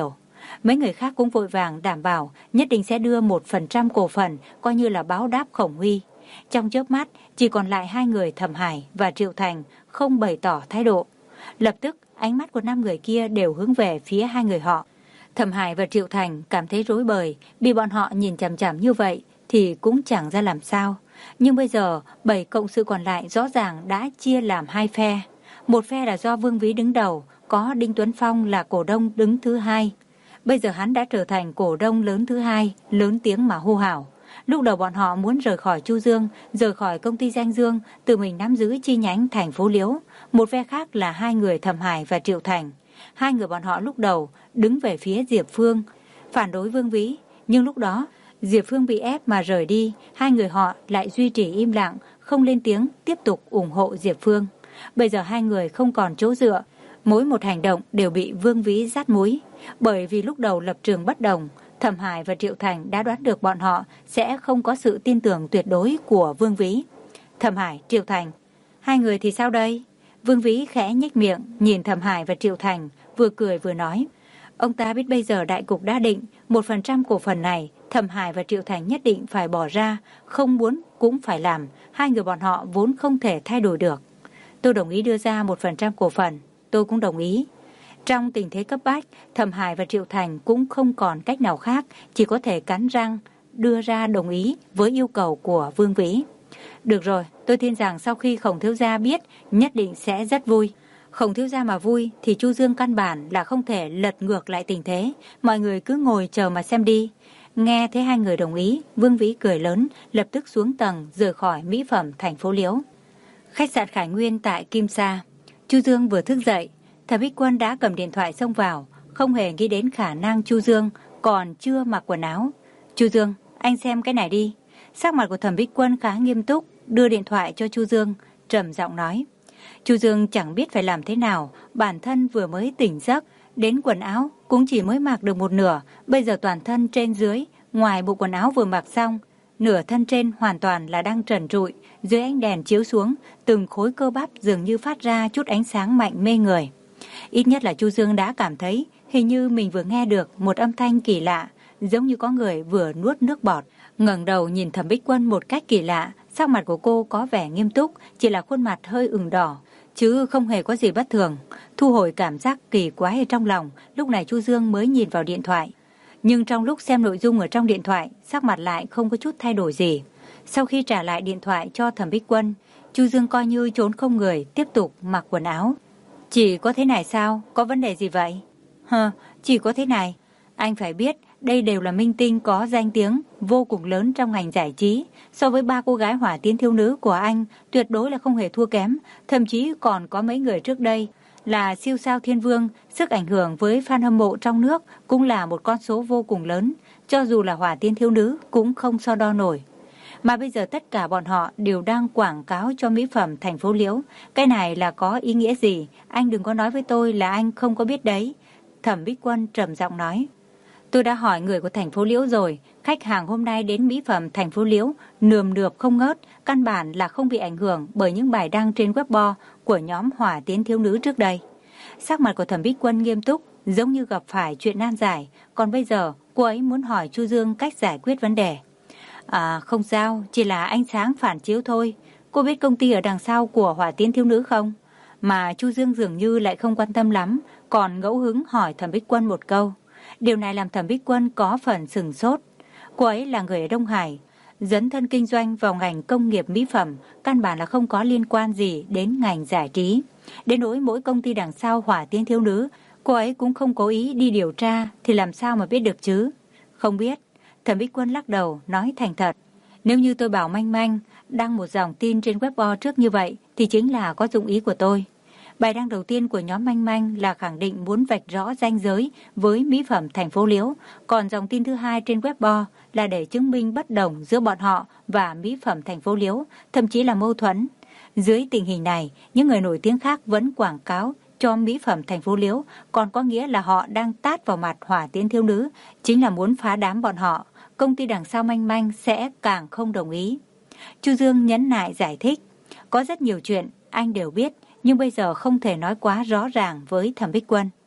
Mấy người khác cũng vội vàng đảm bảo nhất định sẽ đưa một phần trăm cổ phần coi như là báo đáp Khổng Huy. Trong chớp mắt, chỉ còn lại hai người Thẩm Hải và Triệu Thành không bày tỏ thái độ. Lập tức, ánh mắt của năm người kia đều hướng về phía hai người họ. Thẩm Hải và Triệu Thành cảm thấy rối bời, bị bọn họ nhìn chằm chằm như vậy thì cũng chẳng ra làm sao. Nhưng bây giờ, bảy cộng sự còn lại rõ ràng đã chia làm hai phe. Một phe là do Vương Vĩ đứng đầu, có Đinh Tuấn Phong là cổ đông đứng thứ hai. Bây giờ hắn đã trở thành cổ đông lớn thứ hai, lớn tiếng mà hô hào. Lúc đầu bọn họ muốn rời khỏi Chu Dương, rời khỏi công ty Danh Dương, tự mình nắm giữ chi nhánh thành phố Liễu. Một phe khác là hai người Thẩm Hải và Triệu Thành. Hai người bọn họ lúc đầu đứng về phía Diệp Phương, phản đối Vương Vĩ. Nhưng lúc đó, Diệp Phương bị ép mà rời đi, hai người họ lại duy trì im lặng, không lên tiếng, tiếp tục ủng hộ Diệp Phương. Bây giờ hai người không còn chỗ dựa, mỗi một hành động đều bị Vương Vĩ dắt múi. Bởi vì lúc đầu lập trường bất đồng, Thẩm Hải và Triệu Thành đã đoán được bọn họ sẽ không có sự tin tưởng tuyệt đối của Vương Vĩ. Thẩm Hải, Triệu Thành, hai người thì sao đây? Vương Vĩ khẽ nhếch miệng, nhìn Thẩm Hải và Triệu Thành, vừa cười vừa nói. Ông ta biết bây giờ đại cục đã định, một phần trăm cổ phần này, Thẩm Hải và Triệu Thành nhất định phải bỏ ra, không muốn cũng phải làm, hai người bọn họ vốn không thể thay đổi được. Tôi đồng ý đưa ra một phần trăm cổ phần, tôi cũng đồng ý. Trong tình thế cấp bách, Thẩm Hải và Triệu Thành cũng không còn cách nào khác, chỉ có thể cắn răng, đưa ra đồng ý với yêu cầu của Vương Vĩ. Được rồi, tôi tin rằng sau khi Khổng thiếu gia biết, nhất định sẽ rất vui. Khổng thiếu gia mà vui thì Chu Dương căn bản là không thể lật ngược lại tình thế, mọi người cứ ngồi chờ mà xem đi. Nghe thấy hai người đồng ý, Vương Vĩ cười lớn, lập tức xuống tầng rời khỏi mỹ phẩm thành phố Liễu. Khách sạn Khải Nguyên tại Kim Sa. Chu Dương vừa thức dậy, Thẩm Bích Quân đã cầm điện thoại xông vào, không hề nghĩ đến khả năng Chu Dương còn chưa mặc quần áo. Chu Dương, anh xem cái này đi. Sắc mặt của Thẩm Bích Quân khá nghiêm túc, đưa điện thoại cho Chu Dương, trầm giọng nói. Chu Dương chẳng biết phải làm thế nào, bản thân vừa mới tỉnh giấc, đến quần áo cũng chỉ mới mặc được một nửa, bây giờ toàn thân trên dưới, ngoài bộ quần áo vừa mặc xong, nửa thân trên hoàn toàn là đang trần trụi, dưới ánh đèn chiếu xuống, từng khối cơ bắp dường như phát ra chút ánh sáng mạnh mê người. Ít nhất là Chu Dương đã cảm thấy hình như mình vừa nghe được một âm thanh kỳ lạ, giống như có người vừa nuốt nước bọt. Ngẩng đầu nhìn Thẩm Bích Quân một cách kỳ lạ, sắc mặt của cô có vẻ nghiêm túc, chỉ là khuôn mặt hơi ửng đỏ, chứ không hề có gì bất thường. Thu hồi cảm giác kỳ quái ở trong lòng, lúc này Chu Dương mới nhìn vào điện thoại. Nhưng trong lúc xem nội dung ở trong điện thoại, sắc mặt lại không có chút thay đổi gì. Sau khi trả lại điện thoại cho Thẩm Bích Quân, Chu Dương coi như trốn không người, tiếp tục mặc quần áo. Chỉ có thế này sao? Có vấn đề gì vậy? Hờ, chỉ có thế này. Anh phải biết, đây đều là minh tinh có danh tiếng vô cùng lớn trong ngành giải trí. So với ba cô gái hỏa tiến thiếu nữ của anh, tuyệt đối là không hề thua kém. Thậm chí còn có mấy người trước đây là siêu sao thiên vương, sức ảnh hưởng với fan hâm mộ trong nước cũng là một con số vô cùng lớn. Cho dù là hỏa tiến thiếu nữ cũng không so đo nổi. Mà bây giờ tất cả bọn họ đều đang quảng cáo cho mỹ phẩm thành phố Liễu. Cái này là có ý nghĩa gì? Anh đừng có nói với tôi là anh không có biết đấy. Thẩm Bích Quân trầm giọng nói. Tôi đã hỏi người của thành phố Liễu rồi. Khách hàng hôm nay đến mỹ phẩm thành phố Liễu nườm nượp không ngớt. Căn bản là không bị ảnh hưởng bởi những bài đăng trên Weibo của nhóm hỏa tiến thiếu nữ trước đây. Sắc mặt của Thẩm Bích Quân nghiêm túc, giống như gặp phải chuyện nan giải. Còn bây giờ cô ấy muốn hỏi Chu Dương cách giải quyết vấn đề. À không sao, chỉ là ánh sáng phản chiếu thôi. Cô biết công ty ở đằng sau của hỏa tiến thiếu nữ không? Mà Chu Dương dường như lại không quan tâm lắm, còn ngẫu hứng hỏi Thẩm Bích Quân một câu. Điều này làm Thẩm Bích Quân có phần sừng sốt. Cô ấy là người ở Đông Hải, dấn thân kinh doanh vào ngành công nghiệp mỹ phẩm, căn bản là không có liên quan gì đến ngành giải trí. Đến nỗi mỗi công ty đằng sau hỏa tiến thiếu nữ, cô ấy cũng không cố ý đi điều tra, thì làm sao mà biết được chứ? Không biết. Thẩm Bích Quân lắc đầu, nói thành thật. Nếu như tôi bảo Manh Manh đăng một dòng tin trên Weibo trước như vậy, thì chính là có dụng ý của tôi. Bài đăng đầu tiên của nhóm Manh Manh là khẳng định muốn vạch rõ ranh giới với mỹ phẩm thành phố Liễu, còn dòng tin thứ hai trên Weibo là để chứng minh bất đồng giữa bọn họ và mỹ phẩm thành phố Liễu, thậm chí là mâu thuẫn. Dưới tình hình này, những người nổi tiếng khác vẫn quảng cáo cho mỹ phẩm thành phố Liễu, còn có nghĩa là họ đang tát vào mặt hỏa tiến thiếu nữ, chính là muốn phá đám bọn họ. Công ty đằng sau Manh Manh sẽ càng không đồng ý. Chu Dương nhấn nại giải thích. Có rất nhiều chuyện anh đều biết, nhưng bây giờ không thể nói quá rõ ràng với Thẩm Bích Quân.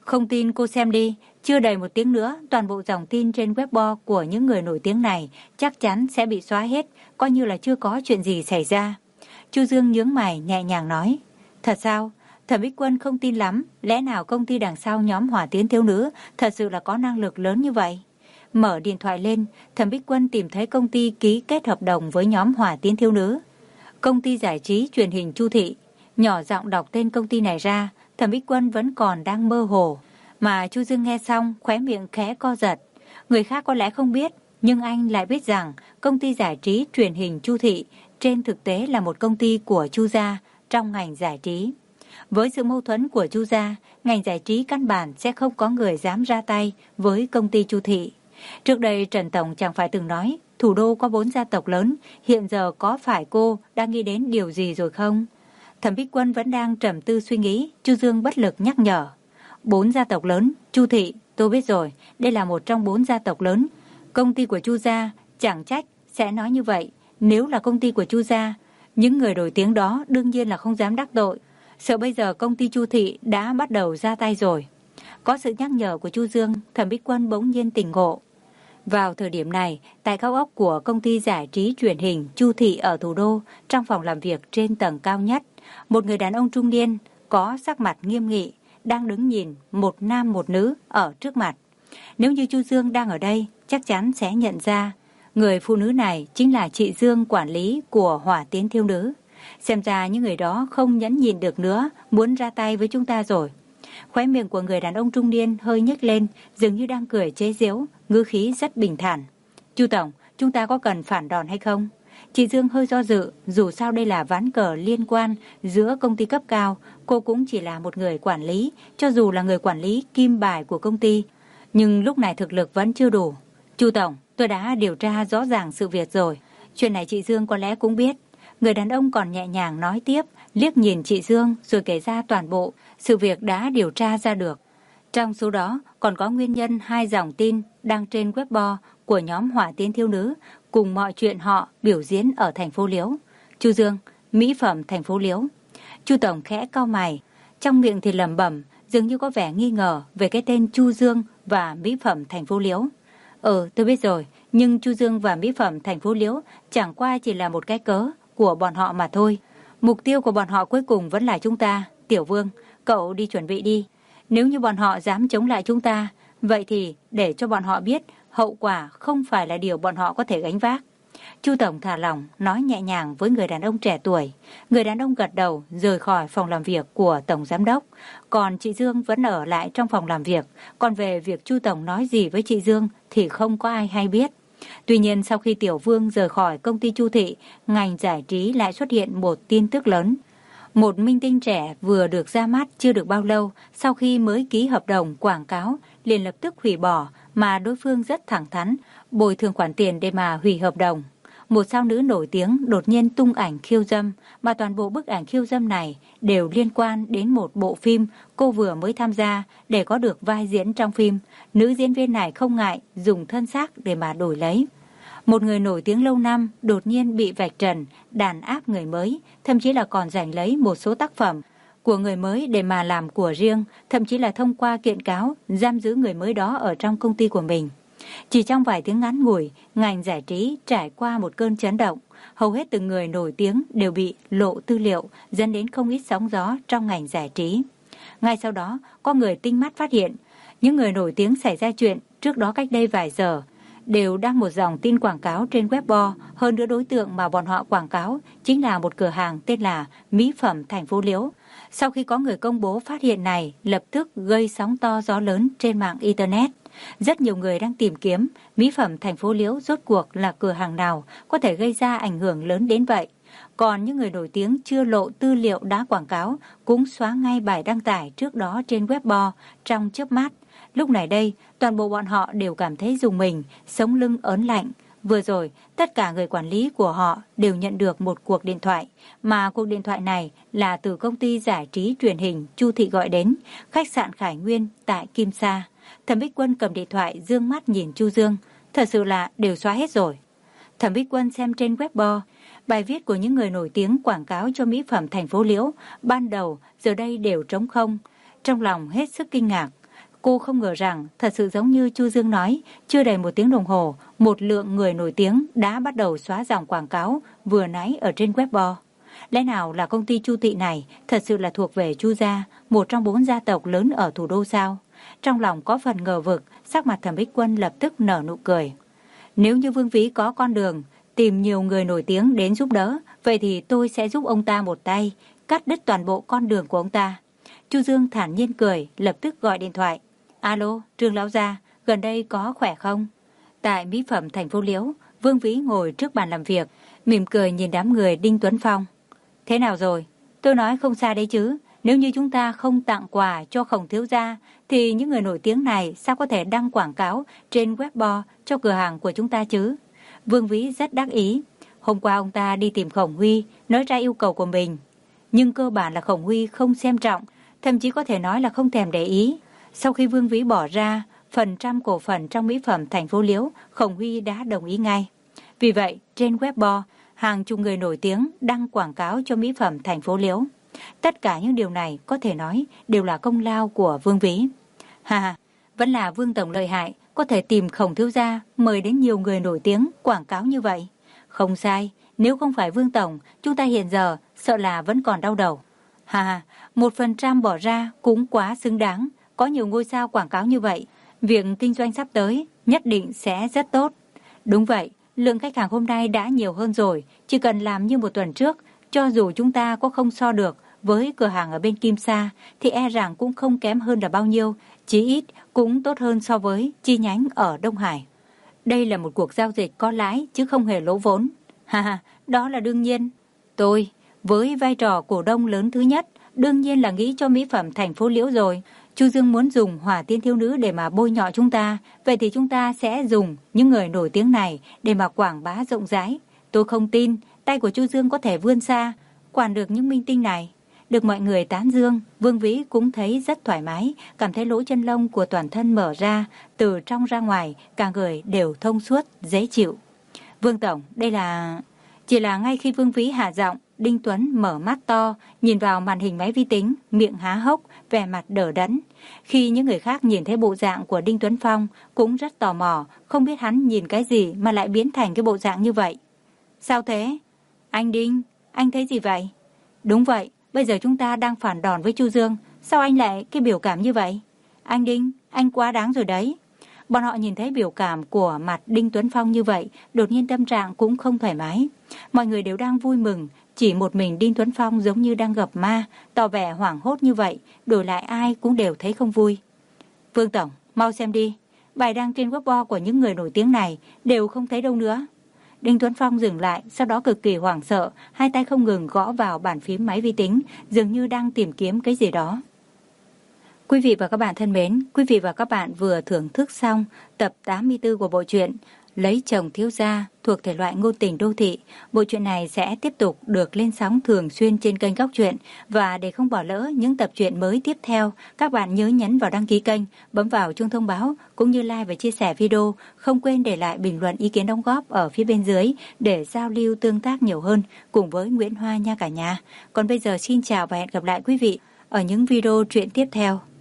Không tin cô xem đi, chưa đầy một tiếng nữa, toàn bộ dòng tin trên Weibo của những người nổi tiếng này chắc chắn sẽ bị xóa hết, coi như là chưa có chuyện gì xảy ra. Chu Dương nhướng mày nhẹ nhàng nói, thật sao? Thẩm Bích Quân không tin lắm, lẽ nào công ty đằng sau nhóm Hỏa Tiến Thiếu Nữ thật sự là có năng lực lớn như vậy? Mở điện thoại lên, Thẩm Bích Quân tìm thấy công ty ký kết hợp đồng với nhóm Hỏa Tiến Thiếu Nữ. Công ty giải trí truyền hình Chu Thị. Nhỏ giọng đọc tên công ty này ra, Thẩm Bích Quân vẫn còn đang mơ hồ. Mà Chu Dương nghe xong, khóe miệng khẽ co giật. Người khác có lẽ không biết, nhưng anh lại biết rằng công ty giải trí truyền hình Chu Thị trên thực tế là một công ty của Chu gia trong ngành giải trí. Với sự mâu thuẫn của Chu gia, ngành giải trí căn bản sẽ không có người dám ra tay với công ty Chu Thị. Trước đây Trần Tổng chẳng phải từng nói thủ đô có bốn gia tộc lớn, hiện giờ có phải cô đang nghĩ đến điều gì rồi không? Thẩm Bích Quân vẫn đang trầm tư suy nghĩ, Chu Dương bất lực nhắc nhở. Bốn gia tộc lớn, Chu Thị, tôi biết rồi, đây là một trong bốn gia tộc lớn. Công ty của Chu gia, chẳng trách sẽ nói như vậy. Nếu là công ty của Chu gia, những người nổi tiếng đó đương nhiên là không dám đắc tội. Sợ bây giờ công ty Chu Thị đã bắt đầu ra tay rồi. Có sự nhắc nhở của Chu Dương, Thẩm Bích Quân bỗng nhiên tỉnh ngộ. Vào thời điểm này, tại cao ốc của công ty giải trí truyền hình Chu Thị ở thủ đô, trong phòng làm việc trên tầng cao nhất, một người đàn ông trung niên có sắc mặt nghiêm nghị đang đứng nhìn một nam một nữ ở trước mặt. Nếu như Chu Dương đang ở đây, chắc chắn sẽ nhận ra người phụ nữ này chính là chị Dương, quản lý của Hỏa Tiến Thiếu Nữ. Xem ra những người đó không nhẫn nhịn được nữa, muốn ra tay với chúng ta rồi. Khóe miệng của người đàn ông trung niên hơi nhếch lên, dường như đang cười chế giễu, ngữ khí rất bình thản. Chu Tổng, chúng ta có cần phản đòn hay không? Chị Dương hơi do dự, dù sao đây là ván cờ liên quan giữa công ty cấp cao, cô cũng chỉ là một người quản lý, cho dù là người quản lý kim bài của công ty, nhưng lúc này thực lực vẫn chưa đủ. Chu Tổng, tôi đã điều tra rõ ràng sự việc rồi. Chuyện này chị Dương có lẽ cũng biết. Người đàn ông còn nhẹ nhàng nói tiếp, liếc nhìn chị Dương rồi kể ra toàn bộ sự việc đã điều tra ra được. Trong số đó còn có nguyên nhân hai dòng tin đăng trên Weibo của nhóm Hỏa Tiến Thiếu Nữ cùng mọi chuyện họ biểu diễn ở thành phố Liễu. Chu Dương, mỹ phẩm thành phố Liễu. Chu Tổng khẽ cau mày, trong miệng thì lẩm bẩm, dường như có vẻ nghi ngờ về cái tên Chu Dương và mỹ phẩm thành phố Liễu. Ừ, tôi biết rồi, nhưng Chu Dương và mỹ phẩm thành phố Liễu chẳng qua chỉ là một cái cớ của bọn họ mà thôi. Mục tiêu của bọn họ cuối cùng vẫn là chúng ta. Tiểu Vương, cậu đi chuẩn bị đi. Nếu như bọn họ dám chống lại chúng ta, vậy thì để cho bọn họ biết hậu quả không phải là điều bọn họ có thể gánh vác. Chu Tổng thả lỏng, nói nhẹ nhàng với người đàn ông trẻ tuổi. Người đàn ông gật đầu, rời khỏi phòng làm việc của Tổng Giám đốc. Còn chị Dương vẫn ở lại trong phòng làm việc. Còn về việc Chu Tổng nói gì với chị Dương thì không có ai hay biết. Tuy nhiên sau khi Tiểu Vương rời khỏi công ty Chu Thị, ngành giải trí lại xuất hiện một tin tức lớn. Một minh tinh trẻ vừa được ra mắt chưa được bao lâu, sau khi mới ký hợp đồng quảng cáo, liền lập tức hủy bỏ, mà đối phương rất thẳng thắn, bồi thường khoản tiền để mà hủy hợp đồng. Một sao nữ nổi tiếng đột nhiên tung ảnh khiêu dâm, mà toàn bộ bức ảnh khiêu dâm này đều liên quan đến một bộ phim cô vừa mới tham gia để có được vai diễn trong phim. Nữ diễn viên này không ngại dùng thân xác để mà đổi lấy. Một người nổi tiếng lâu năm đột nhiên bị vạch trần, đàn áp người mới, thậm chí là còn giành lấy một số tác phẩm của người mới để mà làm của riêng, thậm chí là thông qua kiện cáo giam giữ người mới đó ở trong công ty của mình. Chỉ trong vài tiếng ngắn ngủi, ngành giải trí trải qua một cơn chấn động. Hầu hết từng người nổi tiếng đều bị lộ tư liệu, dẫn đến không ít sóng gió trong ngành giải trí. Ngay sau đó, có người tinh mắt phát hiện, những người nổi tiếng xảy ra chuyện trước đó cách đây vài giờ đều đăng một dòng tin quảng cáo trên Weibo. Hơn nữa đối tượng mà bọn họ quảng cáo chính là một cửa hàng tên là Mỹ phẩm thành phố Liễu. Sau khi có người công bố phát hiện này, lập tức gây sóng to gió lớn trên mạng Internet. Rất nhiều người đang tìm kiếm mỹ phẩm thành phố Liễu rốt cuộc là cửa hàng nào có thể gây ra ảnh hưởng lớn đến vậy. Còn những người nổi tiếng chưa lộ tư liệu đã quảng cáo cũng xóa ngay bài đăng tải trước đó trên Weibo trong chớp mắt. Lúc này đây, toàn bộ bọn họ đều cảm thấy rùng mình, sống lưng ớn lạnh. Vừa rồi, tất cả người quản lý của họ đều nhận được một cuộc điện thoại, mà cuộc điện thoại này là từ công ty giải trí truyền hình Chu Thị gọi đến, khách sạn Khải Nguyên tại Kim Sa. Thẩm Bích Quân cầm điện thoại dương mắt nhìn Chu Dương, thật sự là đều xóa hết rồi. Thẩm Bích Quân xem trên Weibo, bài viết của những người nổi tiếng quảng cáo cho mỹ phẩm thành phố Liễu ban đầu giờ đây đều trống không. Trong lòng hết sức kinh ngạc, Cô không ngờ rằng thật sự giống như Chu Dương nói, chưa đầy một tiếng đồng hồ, một lượng người nổi tiếng đã bắt đầu xóa dòng quảng cáo vừa nãy ở trên Weibo. Lẽ nào là công ty Chu Tị này thật sự là thuộc về Chu gia, một trong bốn gia tộc lớn ở thủ đô sao? Trong lòng có phần ngờ vực, sắc mặt Thẩm Bích Quân lập tức nở nụ cười. Nếu như Vương Vĩ có con đường tìm nhiều người nổi tiếng đến giúp đỡ, vậy thì tôi sẽ giúp ông ta một tay, cắt đứt toàn bộ con đường của ông ta. Chu Dương thản nhiên cười, lập tức gọi điện thoại. Alo, Trương lão gia, gần đây có khỏe không? Tại mỹ phẩm thành phố Liễu, Vương Vĩ ngồi trước bàn làm việc, mỉm cười nhìn đám người Đinh Tuấn Phong. Thế nào rồi? Tôi nói không sai đấy chứ. Nếu như chúng ta không tặng quà cho Khổng thiếu gia, thì những người nổi tiếng này sao có thể đăng quảng cáo trên Weibo cho cửa hàng của chúng ta chứ? Vương Vĩ rất đắc ý. Hôm qua ông ta đi tìm Khổng Huy, nói ra yêu cầu của mình. Nhưng cơ bản là Khổng Huy không xem trọng, thậm chí có thể nói là không thèm để ý. Sau khi Vương Vĩ bỏ ra phần trăm cổ phần trong mỹ phẩm thành phố Liễu, Khổng Huy đã đồng ý ngay. Vì vậy, trên Weibo, hàng chục người nổi tiếng đăng quảng cáo cho mỹ phẩm thành phố Liễu. Tất cả những điều này có thể nói đều là công lao của Vương Vĩ. Ha ha, vẫn là Vương tổng lợi hại, có thể tìm Khổng thiếu gia mời đến nhiều người nổi tiếng quảng cáo như vậy. Không sai, nếu không phải Vương tổng, chúng ta hiện giờ sợ là vẫn còn đau đầu. Ha ha, một phần trăm bỏ ra cũng quá xứng đáng, có nhiều ngôi sao quảng cáo như vậy, việc kinh doanh sắp tới nhất định sẽ rất tốt. Đúng vậy, lượng khách hàng hôm nay đã nhiều hơn rồi, chỉ cần làm như một tuần trước, cho dù chúng ta có không so được với cửa hàng ở bên Kim Sa, thì e rằng cũng không kém hơn là bao nhiêu, chí ít cũng tốt hơn so với chi nhánh ở Đông Hải. Đây là một cuộc giao dịch có lãi chứ không hề lỗ vốn. Ha ha, đó là đương nhiên. Tôi, với vai trò cổ đông lớn thứ nhất, đương nhiên là nghĩ cho mỹ phẩm thành phố Liễu rồi. Chu Dương muốn dùng Hỏa Tiên thiếu nữ để mà bôi nhọ chúng ta, vậy thì chúng ta sẽ dùng những người nổi tiếng này để mà quảng bá rộng rãi. Tôi không tin tay của Chu Dương có thể vươn xa, quản được những minh tinh này. Được mọi người tán dương, Vương Vĩ cũng thấy rất thoải mái, cảm thấy lỗ chân lông của toàn thân mở ra, từ trong ra ngoài, cả người đều thông suốt, dễ chịu. Vương tổng, đây là... Chỉ là ngay khi Vương Vĩ hạ giọng, Đinh Tuấn mở mắt to, nhìn vào màn hình máy vi tính, miệng há hốc, vẻ mặt đờ đẫn. Khi những người khác nhìn thấy bộ dạng của Đinh Tuấn Phong, cũng rất tò mò, không biết hắn nhìn cái gì mà lại biến thành cái bộ dạng như vậy. Sao thế? Anh Đinh, anh thấy gì vậy? Đúng vậy, bây giờ chúng ta đang phản đòn với Chu Dương, sao anh lại cái biểu cảm như vậy? Anh Đinh, anh quá đáng rồi đấy. Bọn họ nhìn thấy biểu cảm của mặt Đinh Tuấn Phong như vậy, đột nhiên tâm trạng cũng không thoải mái. Mọi người đều đang vui mừng, chỉ một mình Đinh Tuấn Phong giống như đang gặp ma, tỏ vẻ hoảng hốt như vậy, đổi lại ai cũng đều thấy không vui. Vương tổng, mau xem đi, bài đăng trên Weibo của những người nổi tiếng này đều không thấy đâu nữa. Đinh Tuấn Phong dừng lại, sau đó cực kỳ hoảng sợ, hai tay không ngừng gõ vào bàn phím máy vi tính, dường như đang tìm kiếm cái gì đó. Quý vị và các bạn thân mến, quý vị và các bạn vừa thưởng thức xong tập tám mươi tư của bộ truyện Lấy chồng thiếu gia thuộc thể loại ngôn tình đô thị. Bộ truyện này sẽ tiếp tục được lên sóng thường xuyên trên kênh Góc Truyện, và để không bỏ lỡ những tập truyện mới tiếp theo, các bạn nhớ nhấn vào đăng ký kênh, bấm vào chuông thông báo cũng như like và chia sẻ video, không quên để lại bình luận ý kiến đóng góp ở phía bên dưới để giao lưu tương tác nhiều hơn cùng với Nguyễn Hoa nha cả nhà. Còn bây giờ xin chào và hẹn gặp lại quý vị ở những video truyện tiếp theo.